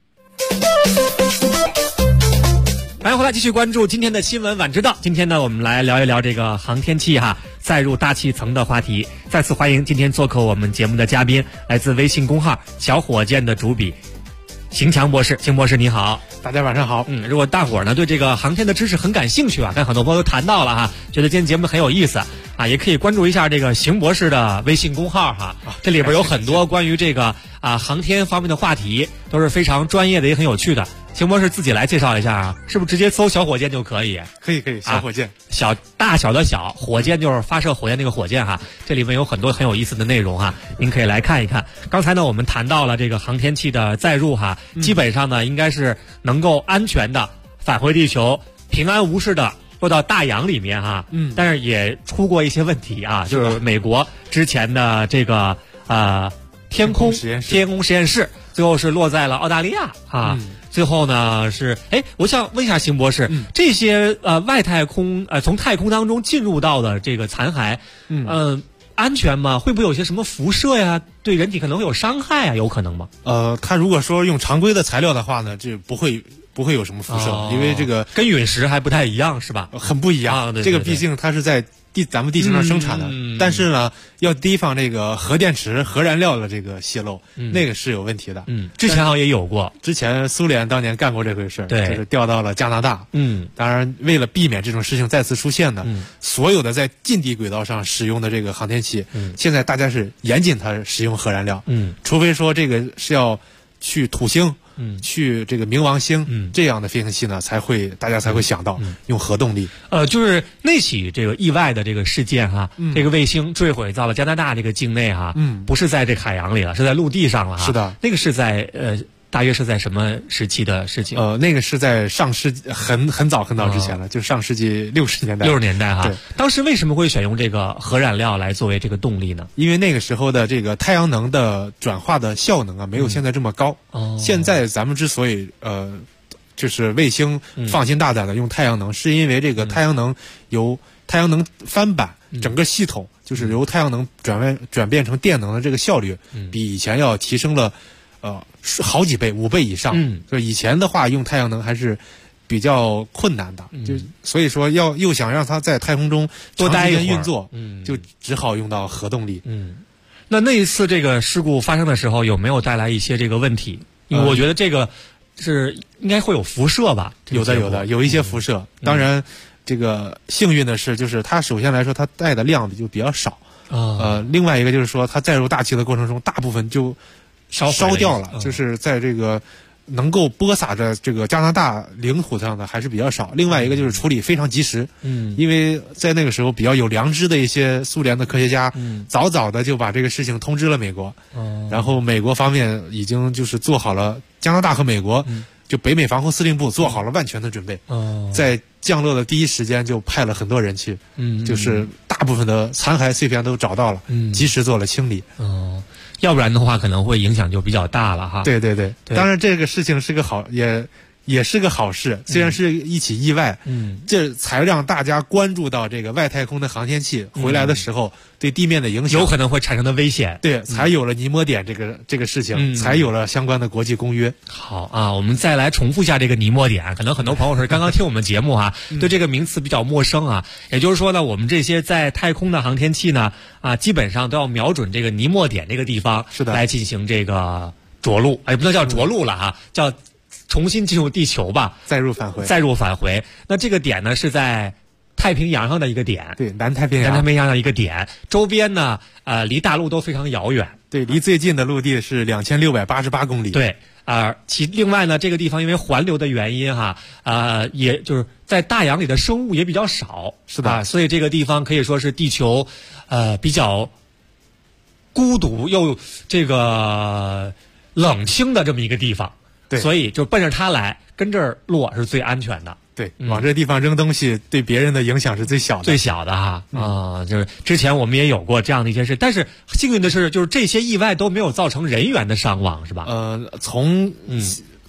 S3: 欢迎回来，继续关注今天的新闻晚知道。今天呢，我们来聊一聊这个航天器载入大气层的话题。再次欢迎今天做客我们节目的嘉宾，来自微信公号小火箭的主笔邢强博士。邢博士你好。
S15: 大家晚上好。
S3: 如果大伙儿呢对这个航天的知识很感兴趣跟很多朋友都谈到了觉得今天节目很有意思也可以关注一下这个邢博士的微信公号这里边有很多关于这个航天方面的话题，都是非常专业的，也很有趣的。邢博士自己来介绍一下是不是直接搜小火箭就可以？
S15: 可以，小火箭，
S3: 大小的小，火箭就是发射火箭那个火箭这里面有很多很有意思的内容您可以来看一看。刚才呢我们谈到了这个航天器的载入基本上呢应该是能够安全的返回地球，平安无事的落到大洋里面但是也出过一些问题就是美国之前的这个天空实验室最后是落在了澳大利亚最后呢是我想问一下邢博士，这些外太空从太空当中进入到的这个残骸安全吗？会不会有些什么辐射呀？对人体可能会有伤害有可能吗？
S15: 它如果说用常规的材料的话呢，这不会有什么辐射，因为这个
S3: 跟陨石还不太一样是吧？
S15: 很不一样
S3: 对，
S15: 这个毕竟它是在咱们地球上生产的，但是呢要提防这个核电池、核燃料的这个泄漏，那个是有问题的。
S3: 之前好像也有过，
S15: 之前苏联当年干过这回事，
S3: 对，
S15: 就是调到了加拿大。当然为了避免这种事情再次出现呢，所有的在近地轨道上使用的这个航天器，现在大家是严禁它使用核燃料，除非说这个是要去土星。去这个冥王星这样的飞行器呢，大家才会想到用核动力。
S3: 就是那起这个意外的这个事件这个卫星坠毁到了加拿大这个境内不是在这海洋里了，是在陆地上了
S15: 是的，
S3: 那个是在大约是在什么时期的事情？
S15: 那个是在上世纪很早之前了，就上世纪60年代。
S3: 60年代
S15: 对，
S3: 当时为什么会选用这个核燃料来作为这个动力呢？
S15: 因为那个时候的这个太阳能的转化的效能没有现在这么高。现在咱们之所以就是卫星放心大胆的用太阳能，是因为这个太阳能由太阳能翻版，整个系统就是由太阳能转变成电能的这个效率，比以前要提升了。好几倍，5倍以上。就以前的话，用太阳能还是比较困难的，就所以说又想让它在太空中
S3: 多待一会儿
S15: 运作，就只好用到核动力。
S3: 那一次这个事故发生的时候，有没有带来一些这个问题？因为我觉得这个是应该会有辐射吧？
S15: 有一些辐射。当然，这个幸运的是，就是它首先来说，它带的量就比较少。另外一个就是说，它载入大气的过程中，大部分就烧掉了，就是在这个能够播撒着这个加拿大领土上的还是比较少。另外一个就是处理非常及时，因为在那个时候比较有良知的一些苏联的科学家，早早的就把这个事情通知了美国，然后美国方面已经就是做好了，加拿大和美国就北美防空司令部做好了万全的准备，在降落的第一时间就派了很多人去，就是大部分的残骸碎片都找到了，及时做了清理。
S3: 要不然的话可能会影响就比较大了
S15: 对，当然这个事情是个好，也是个好事，虽然是一起意外，这才让大家关注到这个外太空的航天器回来的时候对地面的影响，
S3: 有可能会产生的危险。
S15: 对，才有了尼摩点这个事情，才有了相关的国际公约。
S3: 好我们再来重复一下这个尼摩点，可能很多朋友是刚刚听我们节目对这个名词比较陌生也就是说呢，我们这些在太空的航天器呢基本上都要瞄准这个尼摩点这个地方来进行这个着陆，不能叫着陆了叫重新进入地球吧，
S15: 再入
S3: 返回。那这个点呢是在太平洋上的一个点，
S15: 对，南太平洋
S3: 上的一个点，周边呢离大陆都非常遥远，
S15: 对，离最近的陆地是2688公里，
S3: 对另外呢，这个地方因为环流的原因也就是在大洋里的生物也比较少，
S15: 是的
S3: 所以这个地方可以说是地球比较孤独又这个冷清的这么一个地方。
S15: 对，
S3: 所以就奔着它来，跟这儿落是最安全的。
S15: 对，往这地方扔东西对别人的影响是最小
S3: 的。就是之前我们也有过这样的一些事，但是幸运的是，就是这些意外都没有造成人员的伤亡，是吧？
S15: 从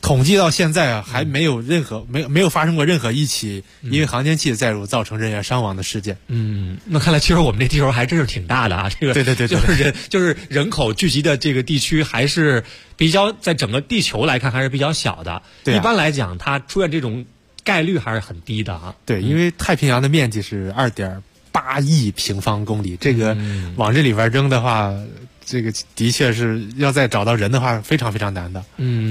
S15: 统计到现在啊，还没有发生过任何一起因为航天器载入造成人员伤亡的事件。
S3: 那看来其实我们这地球还真是挺大的啊。这个
S15: 对，
S3: 就是人口聚集的这个地区还是比较，在整个地球来看还是比较小的。
S15: 对
S3: 一般来讲，它出现这种概率还是很低的啊。
S15: 对，因为太平洋的面积是2.8亿平方公里，这个往这里边扔的话，这个的确是要再找到人的话，非常非常难的。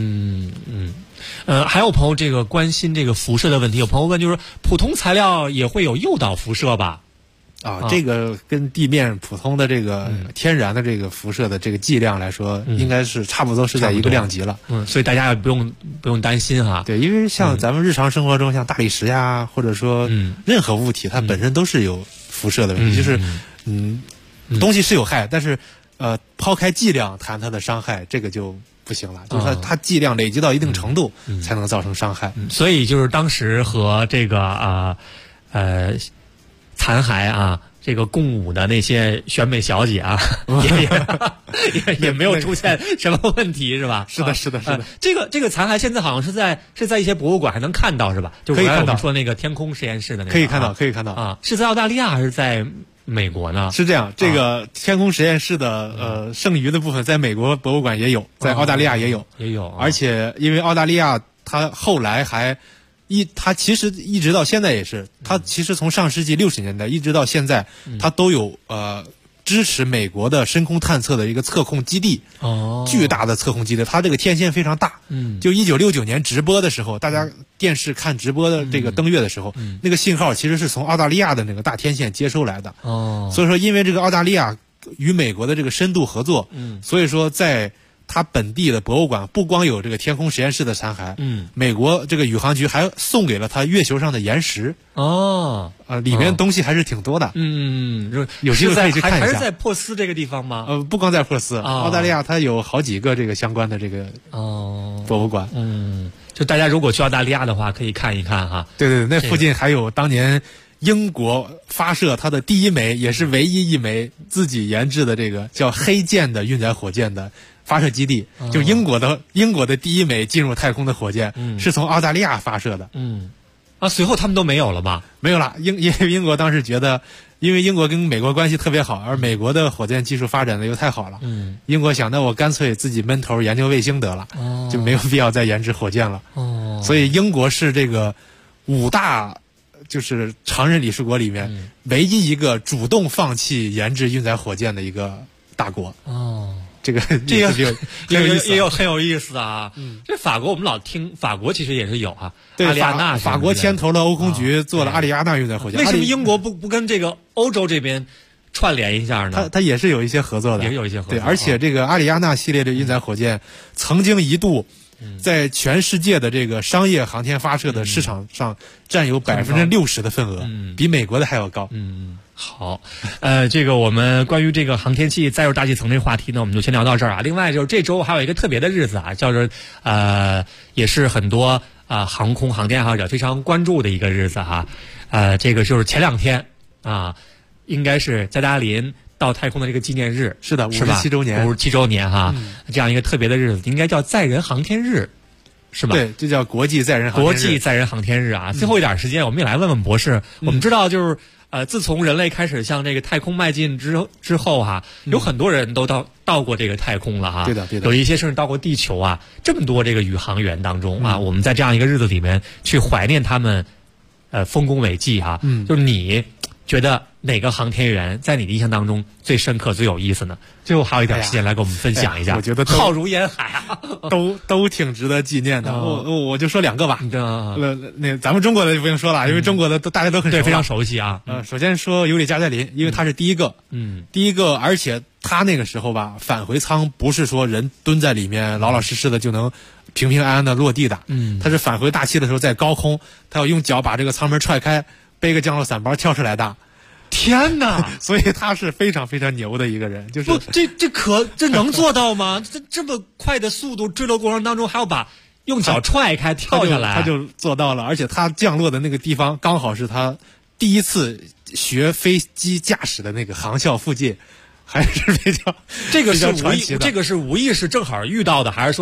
S3: 还有朋友这个关心这个辐射的问题，有朋友问，就是普通材料也会有诱导辐射吧？
S15: 这个跟地面普通的这个天然的这个辐射的这个剂量来说，应该是差不多是在一个量级了。
S3: 所以大家也不用担心哈。
S15: 对，因为像咱们日常生活中，像大理石呀，或者说任何物体，它本身都是有辐射的问题，就是东西是有害，但是抛开剂量谈它的伤害，这个就不行了，就是它剂量累积到一定程度才能造成伤害。
S3: 所以就是当时和这个残骸啊，这个共舞的那些选美小姐啊，也没有出现什么问题，是吧？
S15: 是的。
S3: 这个残骸现在好像是在一些博物馆还能看到，是吧？就是我们说那个天空实验室的那个，
S15: 可以看到
S3: 啊，是在澳大利亚还是在美国呢？
S15: 是这样，这个天空实验室的剩余的部分，在美国博物馆也有，在澳大利亚也有，而且因为澳大利亚它后来还。它其实一直到现在也是，它其实从上世纪60年代一直到现在，它都有支持美国的深空探测的一个测控基地，巨大的测控基地，它这个天线非常大，就1969年直播的时候，大家电视看直播的这个登月的时候，那个信号其实是从澳大利亚的那个大天线接收来的，所以说因为这个澳大利亚与美国的这个深度合作，所以说在它本地的博物馆不光有这个天空实验室的残骸，美国这个宇航局还送给了它月球上的岩石，里面东西还是挺多的，有机会可以去看一下。
S3: 还是在珀斯这个地方吗？
S15: 不光在珀斯，澳大利亚它有好几个这个相关的这个博物馆，
S3: 就大家如果去澳大利亚的话，可以看一看哈。
S15: 对，那附近还有当年英国发射它的第一枚，也是唯一一枚自己研制的这个叫黑箭的运载火箭的发射基地，就英国的第一枚进入太空的火箭，是从澳大利亚发射的。
S3: 随后他们都没有了吧？
S15: 没有了，因为英国当时觉得，因为英国跟美国关系特别好，而美国的火箭技术发展的又太好了，英国想，那我干脆自己闷头研究卫星得了，就没有必要再研制火箭了。所以英国是这个5大就是常任理事国里面唯一一个主动放弃研制运载火箭的一个大国。这个
S3: 也有很有意思啊。这法国我们老听，法国其实也是有啊。
S15: 对，
S3: 阿里亚纳
S15: 法国牵头了欧空局做了阿里亚纳运载火箭。
S3: 为什么英国不跟这个欧洲这边串联一下呢？
S15: 它也是有一些合作的，
S3: 也有一些合作。
S15: 对，而且这个阿里亚纳系列的运载火箭曾经一度在全世界的这个商业航天发射的市场上占有60%的份额，比美国的还要高。
S3: 好，这个我们关于这个航天器载入大气层这个话题呢，我们就先聊到这儿啊。另外就是这周还有一个特别的日子啊，叫做也是很多航空航天爱好者非常关注的一个日子哈。这个就是前2天啊，应该是加加林到太空的这个纪念日，
S15: 是的，57周年
S3: ，57周年哈，这样一个特别的日子，应该叫载人航天日。是吧？
S15: 对，这叫国际载人
S3: 航天日啊！最后一点时间，我们也来问问博士。我们知道，就是自从人类开始向这个太空迈进之后哈，有很多人都到过这个太空了哈。
S15: 对的。
S3: 有一些甚至到过地球啊。这么多这个宇航员当中啊，我们在这样一个日子里面去怀念他们，丰功伟绩哈。就是你觉得哪个航天员在你的印象当中最深刻、最有意思呢？最后还有一点时间来给我们分享一下。
S15: 我觉得
S3: 浩如烟海啊，
S15: 都挺值得纪念的。我就说2个吧。那咱们中国的就不用说了，因为中国的大家都很熟，
S3: 对，非常熟悉啊。
S15: 首先说尤里加加林，因为他是第一个，而且他那个时候吧，返回舱不是说人蹲在里面老老实实的就能平平安安的落地的，他是返回大气的时候在高空，他要用脚把这个舱门踹开，背个降落伞包跳出来的。
S3: 天哪！
S15: 所以他是非常非常牛的一个人，就是
S3: 这能做到吗？这么快的速度坠落过程当中还要用脚踹开跳下来，
S15: 他就做到了。而且他降落的那个地方刚好是他第一次学飞机驾驶的那个航校附近，还是比较
S3: 这个是无意识正好遇到的，还是说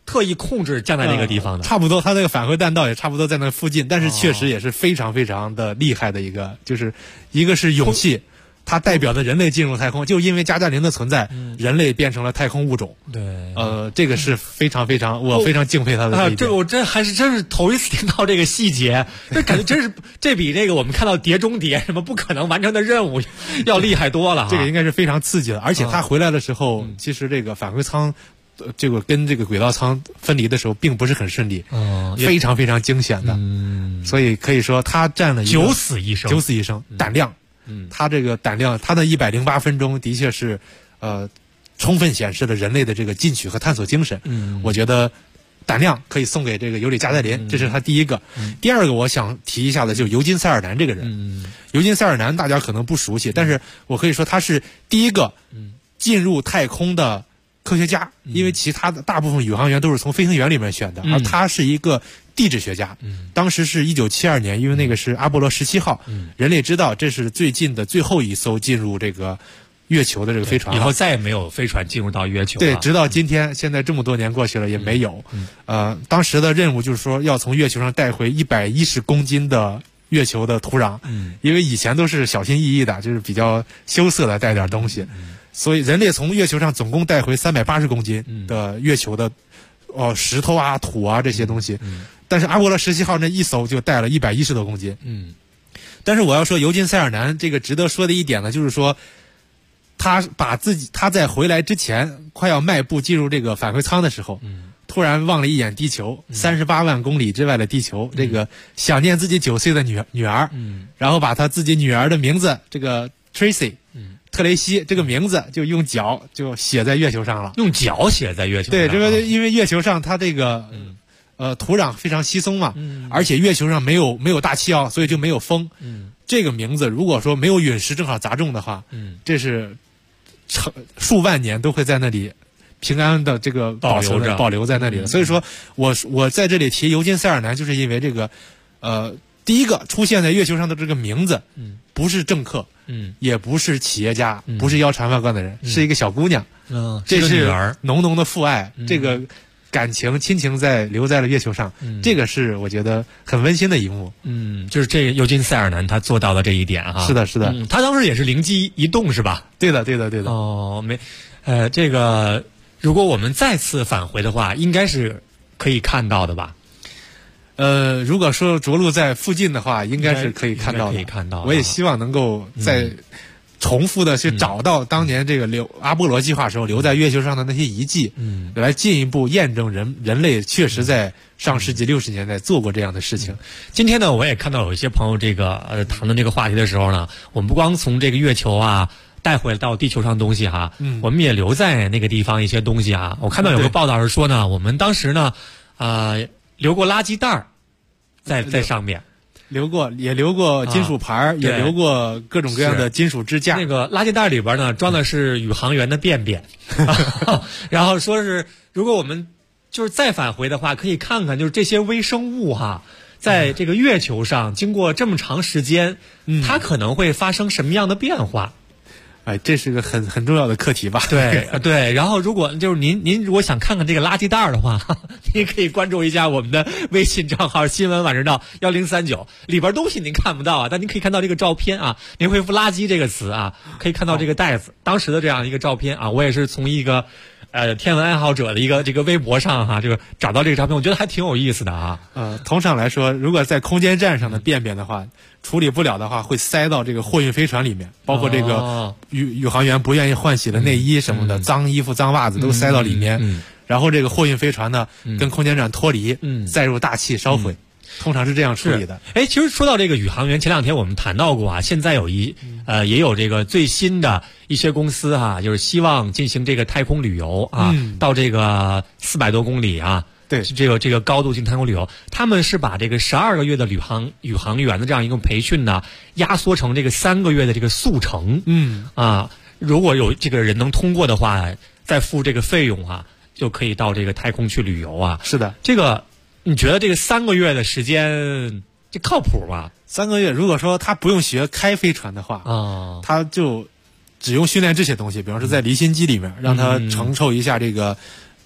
S3: 特意控制降在那个地方的。
S15: 差不多，它那个返回弹道也差不多在那附近，但是确实也是非常非常的厉害的一个，就是一个是勇气。它代表的人类进入太空，就因为加加林的存在，人类变成了太空物种。
S3: 对，
S15: 这个是非常非常，我非常敬佩他的这一点。
S3: 这我真是头一次听到这个细节，这感觉真是这比这个我们看到碟中谍什么不可能完成的任务要厉害多了。
S15: 这个应该是非常刺激的，而且他回来的时候，其实这个返回舱。这个跟这个轨道舱分离的时候并不是很顺利，非常非常惊险的，所以可以说他占了
S3: 九死一生，
S15: 胆量。他这个胆量，他的108分钟的确是，充分显示了人类的这个进取和探索精神。我觉得胆量可以送给这个尤里加加林，这是他第一个。第二个我想提一下的就是尤金塞尔南这个人。尤金塞尔南大家可能不熟悉，但是我可以说他是第一个进入太空的科学家，因为其他的大部分宇航员都是从飞行员里面选的，而他是一个地质学家。当时是1972年，因为那个是阿波罗17号，人类知道这是最近的最后一艘进入这个月球的这个飞船，
S3: 以后再也没有飞船进入到月球了。
S15: 对，直到今天，现在这么多年过去了也没有。当时的任务就是说要从月球上带回110公斤的月球的土壤，因为以前都是小心翼翼的，就是比较羞涩的带点东西。所以人类从月球上总共带回380公斤的月球的石头啊、土啊这些东西，但是阿波罗17号那一艘就带了110多公斤。但是我要说尤金塞尔南这个值得说的一点呢，就是说他在回来之前快要迈步进入这个返回舱的时候，突然望了一眼地球，38万公里之外的地球，这个想念自己9岁的女儿，然后把他自己女儿的名字这个 Tracy。特雷西这个名字就用脚就写在月球上了，
S3: 用脚写在月球上。
S15: 对，这个因为月球上它这个土壤非常稀松嘛，而且月球上没有大气所以就没有风。这个名字如果说没有陨石正好砸中的话，这是数万年都会在那里平安的这个保留在那里的。所以说我在这里提尤金塞尔南，就是因为这个第一个出现在月球上的这个名字，不是政客。也不是企业家，不是腰缠万贯的人，是一个小姑娘。这是浓浓的父爱，这个感情亲情留在了月球上，这个是我觉得很温馨的一幕。
S3: 就是这个尤金塞尔南他做到了这一点哈。
S15: 是的，是的。
S3: 他当时也是灵机一动是吧？
S15: 对的。
S3: 这个如果我们再次返回的话，应该是可以看到的吧？
S15: 如果说着陆在附近的话，应该是可以看到的。我也希望能够再重复的去找到当年这个阿波罗计划时候留在月球上的那些遗迹，来进一步验证人类确实在上世纪60年代做过这样的事情。
S3: 今天呢，我也看到有一些朋友谈论这个话题的时候呢，我们不光从这个月球带回到地球上的东西我们也留在那个地方一些东西我看到有个报道是说呢，我们当时呢留过垃圾袋在上面，
S15: 也留过金属牌，也留过各种各样的金属支架。
S3: 那个垃圾袋里边呢装的是宇航员的便便，然后说是如果我们就是再返回的话，可以看看就是这些微生物在这个月球上经过这么长时间，它可能会发生什么样的变化。
S15: 这是个很重要的课题吧？
S3: 对。然后如果就是您如果想看看这个垃圾袋的话，您可以关注一下我们的微信账号新闻晚知道1039，里边东西您看不到但您可以看到这个照片您回复垃圾这个词可以看到这个袋子当时的这样一个照片我也是从一个天文爱好者的一个这个微博上这个找到这个照片，我觉得还挺有意思的
S15: 通常来说，如果在空间站上的便便的话，处理不了的话，会塞到这个货运飞船里面，包括这个宇航员不愿意换洗的内衣什么的，脏衣服、脏袜子都塞到里面，然后这个货运飞船呢跟空间站脱离，载入大气烧毁。通常是这样处理的。
S3: 其实说到这个宇航员，前两天我们谈到过现在也有这个最新的一些公司就是希望进行这个太空旅游到这个400多公里
S15: 对，
S3: 这个高度进太空旅游，他们是把这个12个月的宇航员的这样一个培训呢，压缩成这个3个月的这个速成。如果有这个人能通过的话，再付这个费用就可以到这个太空去旅游
S15: 是的，
S3: 这个你觉得这个3个月的时间这靠谱吗
S15: ？3个月，如果说他不用学开飞船的话他就只用训练这些东西，比方说在离心机里面让他承受一下这个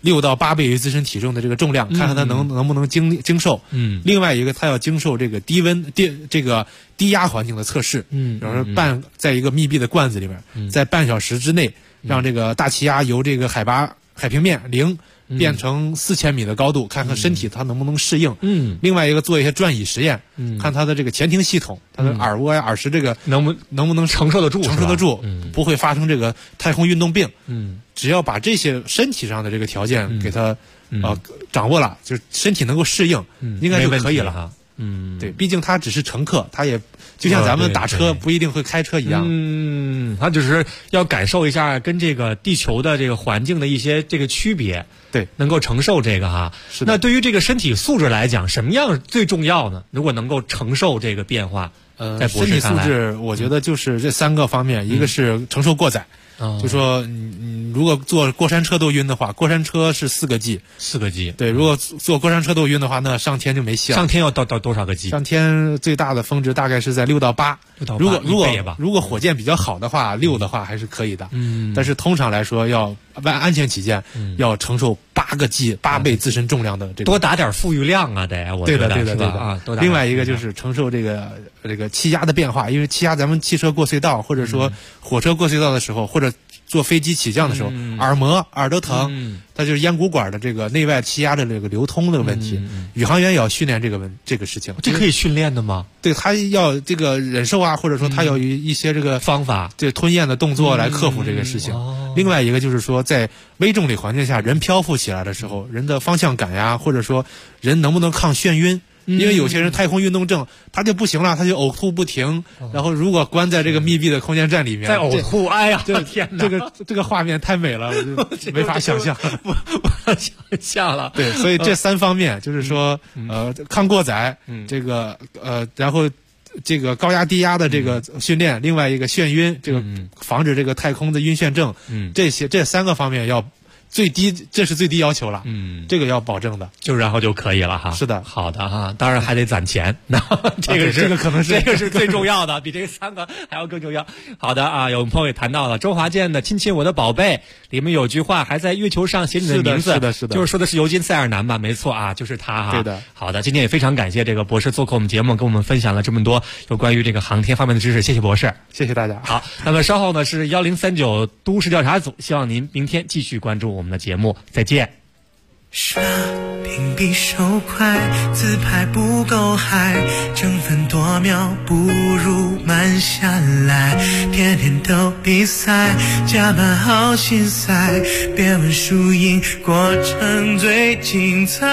S15: 6到8倍于自身体重的这个重量，看看它能不能经受。另外一个它要经受这个低压环境的测试。比如说在一个密闭的罐子里边，在半小时之内，让这个大气压由这个海平面0变成4000米的高度，看看身体它能不能适应。另外一个做一些转椅实验，看它的这个前庭系统，它的耳蜗呀、耳石这个能不能承受得住，不会发生这个太空运动病。只要把这些身体上的这个条件给它掌握了，就是身体能够适应，应该就可以了哈。对，毕竟他只是乘客，他也就像咱们打车不一定会开车一样。
S3: 他只是要感受一下跟这个地球的这个环境的一些这个区别，
S15: 对，
S3: 能够承受这个哈。是的。那对于这个身体素质来讲，什么样最重要呢？如果能够承受这个变化，在博士看来，
S15: 身体素质，我觉得就是这3个方面，一个是承受过载。就说你如果坐过山车都晕的话，过山车是4个 G，4
S3: 个 G。
S15: 对，如果坐过山车都晕的话，那上天就没戏了。
S3: 上天要到多少个 G？
S15: 上天最大的峰值大概是在6到8。如果火箭比较好的话，6的话还是可以的。但是通常来说，要安全起见，要承受8个 G，8倍自身重量的这个。
S3: 多打点富裕量啊，得我觉得对的啊。
S15: 另外一个就是承受这个气压的变化，因为气压咱们汽车过隧道或者说火车过隧道的时候，或者坐飞机起降的时候，耳膜、耳朵疼，它就是咽鼓管的这个内外气压的这个流通的问题。宇航员也要训练这个事情。
S3: 这可以训练的吗？
S15: 对，他要这个忍受啊，或者说他要有一些这个
S3: 方法，
S15: 这吞咽的动作来克服这个事情。另外一个就是说，在微重力环境下，人漂浮起来的时候，人的方向感呀，或者说人能不能抗眩晕。因为有些人太空运动症他就不行了，他就呕吐不停，然后如果关在这个密闭的空间站里面
S3: 再呕吐，哎呀，天哪，
S15: 这个画面太美了，我就没法想象，
S3: 不想象了。
S15: 对，所以这3方面就是说，抗过载，这个然后这个高压低压的这个训练，另外一个眩晕，这个防止这个太空的晕眩症，这3个方面要。这是最低要求了，这个要保证的，
S3: 然后就可以了哈。
S15: 是的，
S3: 好的哈，当然还得攒钱，那这个可能是这个是最重要的，比这个3个还要更重要。好的啊，有朋友也谈到了周华健的《亲亲我的宝贝》里面有句话，还在月球上写你的名字，
S15: 是的，
S3: 就是说的是尤金·塞尔南吧？没错啊，就是他哈。
S15: 对的。
S3: 好的，今天也非常感谢这个博士做客我们节目，跟我们分享了这么多有关于这个航天方面的知识，谢谢博士，
S15: 谢谢大家。
S3: 好，那么稍后呢是1039都市调查组，希望您明天继续关注我们的节目。再见。
S21: 刷屏比手快，自拍不够嗨，争分夺秒不如慢下来，天天都比赛，加班好心塞，别问输赢，过程最精彩。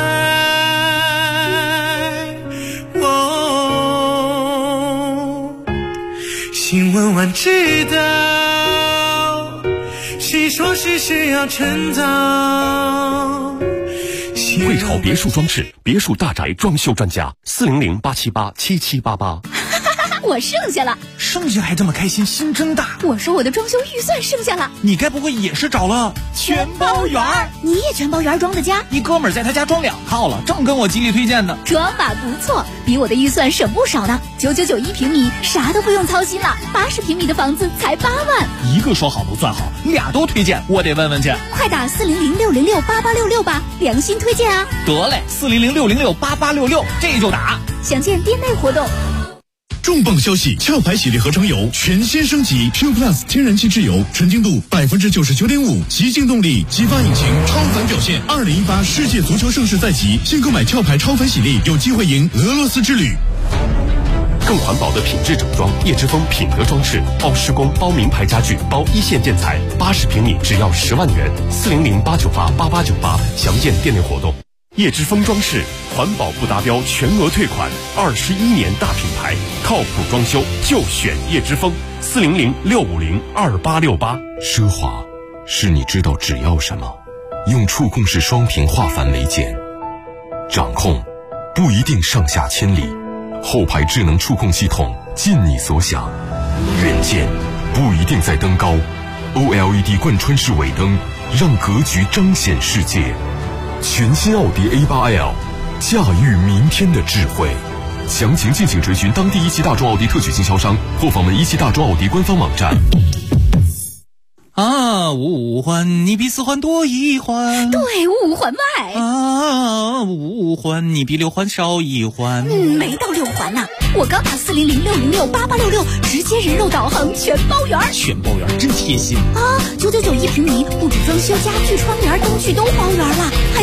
S21: 新闻晚知道，谁说是需要趁早？
S16: 汇潮别墅装饰，别墅大宅装修专家，400-878-7788。
S10: 我剩下了，
S9: 剩下还这么开心，心真大。
S10: 我说我的装修预算剩下了，
S9: 你该不会也是找了
S10: 全包圆？你也全包圆装的家？
S9: 一哥们儿在他家装2套了，正跟我极力推荐呢。
S10: 装法不错，比我的预算省不少呢。9991平米，啥都不用操心了。80平米的房子才8万。
S9: 一个说好不算好，2都推荐，我得问问去。
S10: 快打400-606-8866吧，良心推荐啊！
S9: 得嘞，400-606-8866，这就打。
S10: 详见店内活动。
S17: 重磅消息！壳牌洗涤合成油全新升级 ，Q Plus 天然气质油，纯净度99.5%，极净动力，激发引擎，超凡表现。2018世界足球盛世在即，现购买壳牌超凡洗涤，有机会赢俄罗斯之旅。
S16: 更环保的品质整装，叶之峰品德装饰，包施工，包名牌家具，包一线建材，80平米只要10万元，400-898-8898，详见店内活动。叶之峰装饰，环保不达标全额退款，21年大品牌，靠谱装修就选叶之峰，400-650-2868。
S19: 奢华是你知道只要什么，用触控式双屏化繁为简，掌控不一定上下千里，后排智能触控系统尽你所想，远见不一定在登高， OLED 贯穿式尾灯让格局彰显世界。全新奥迪 A8L， 驾驭明天的智慧。详情敬请追寻当地一汽大众奥迪特许经销商或访问一汽大众奥迪官方网站。
S9: 啊，五环你比四环多一环。
S10: 对，五环外。
S9: 啊，五环你比六环少一环。
S10: 没到6环呢。我刚打400-606-8866，直接人肉导航全包圆。
S9: 全包圆真贴心
S10: 啊！999一平米，不止装修、家具、窗帘、灯具都包圆了。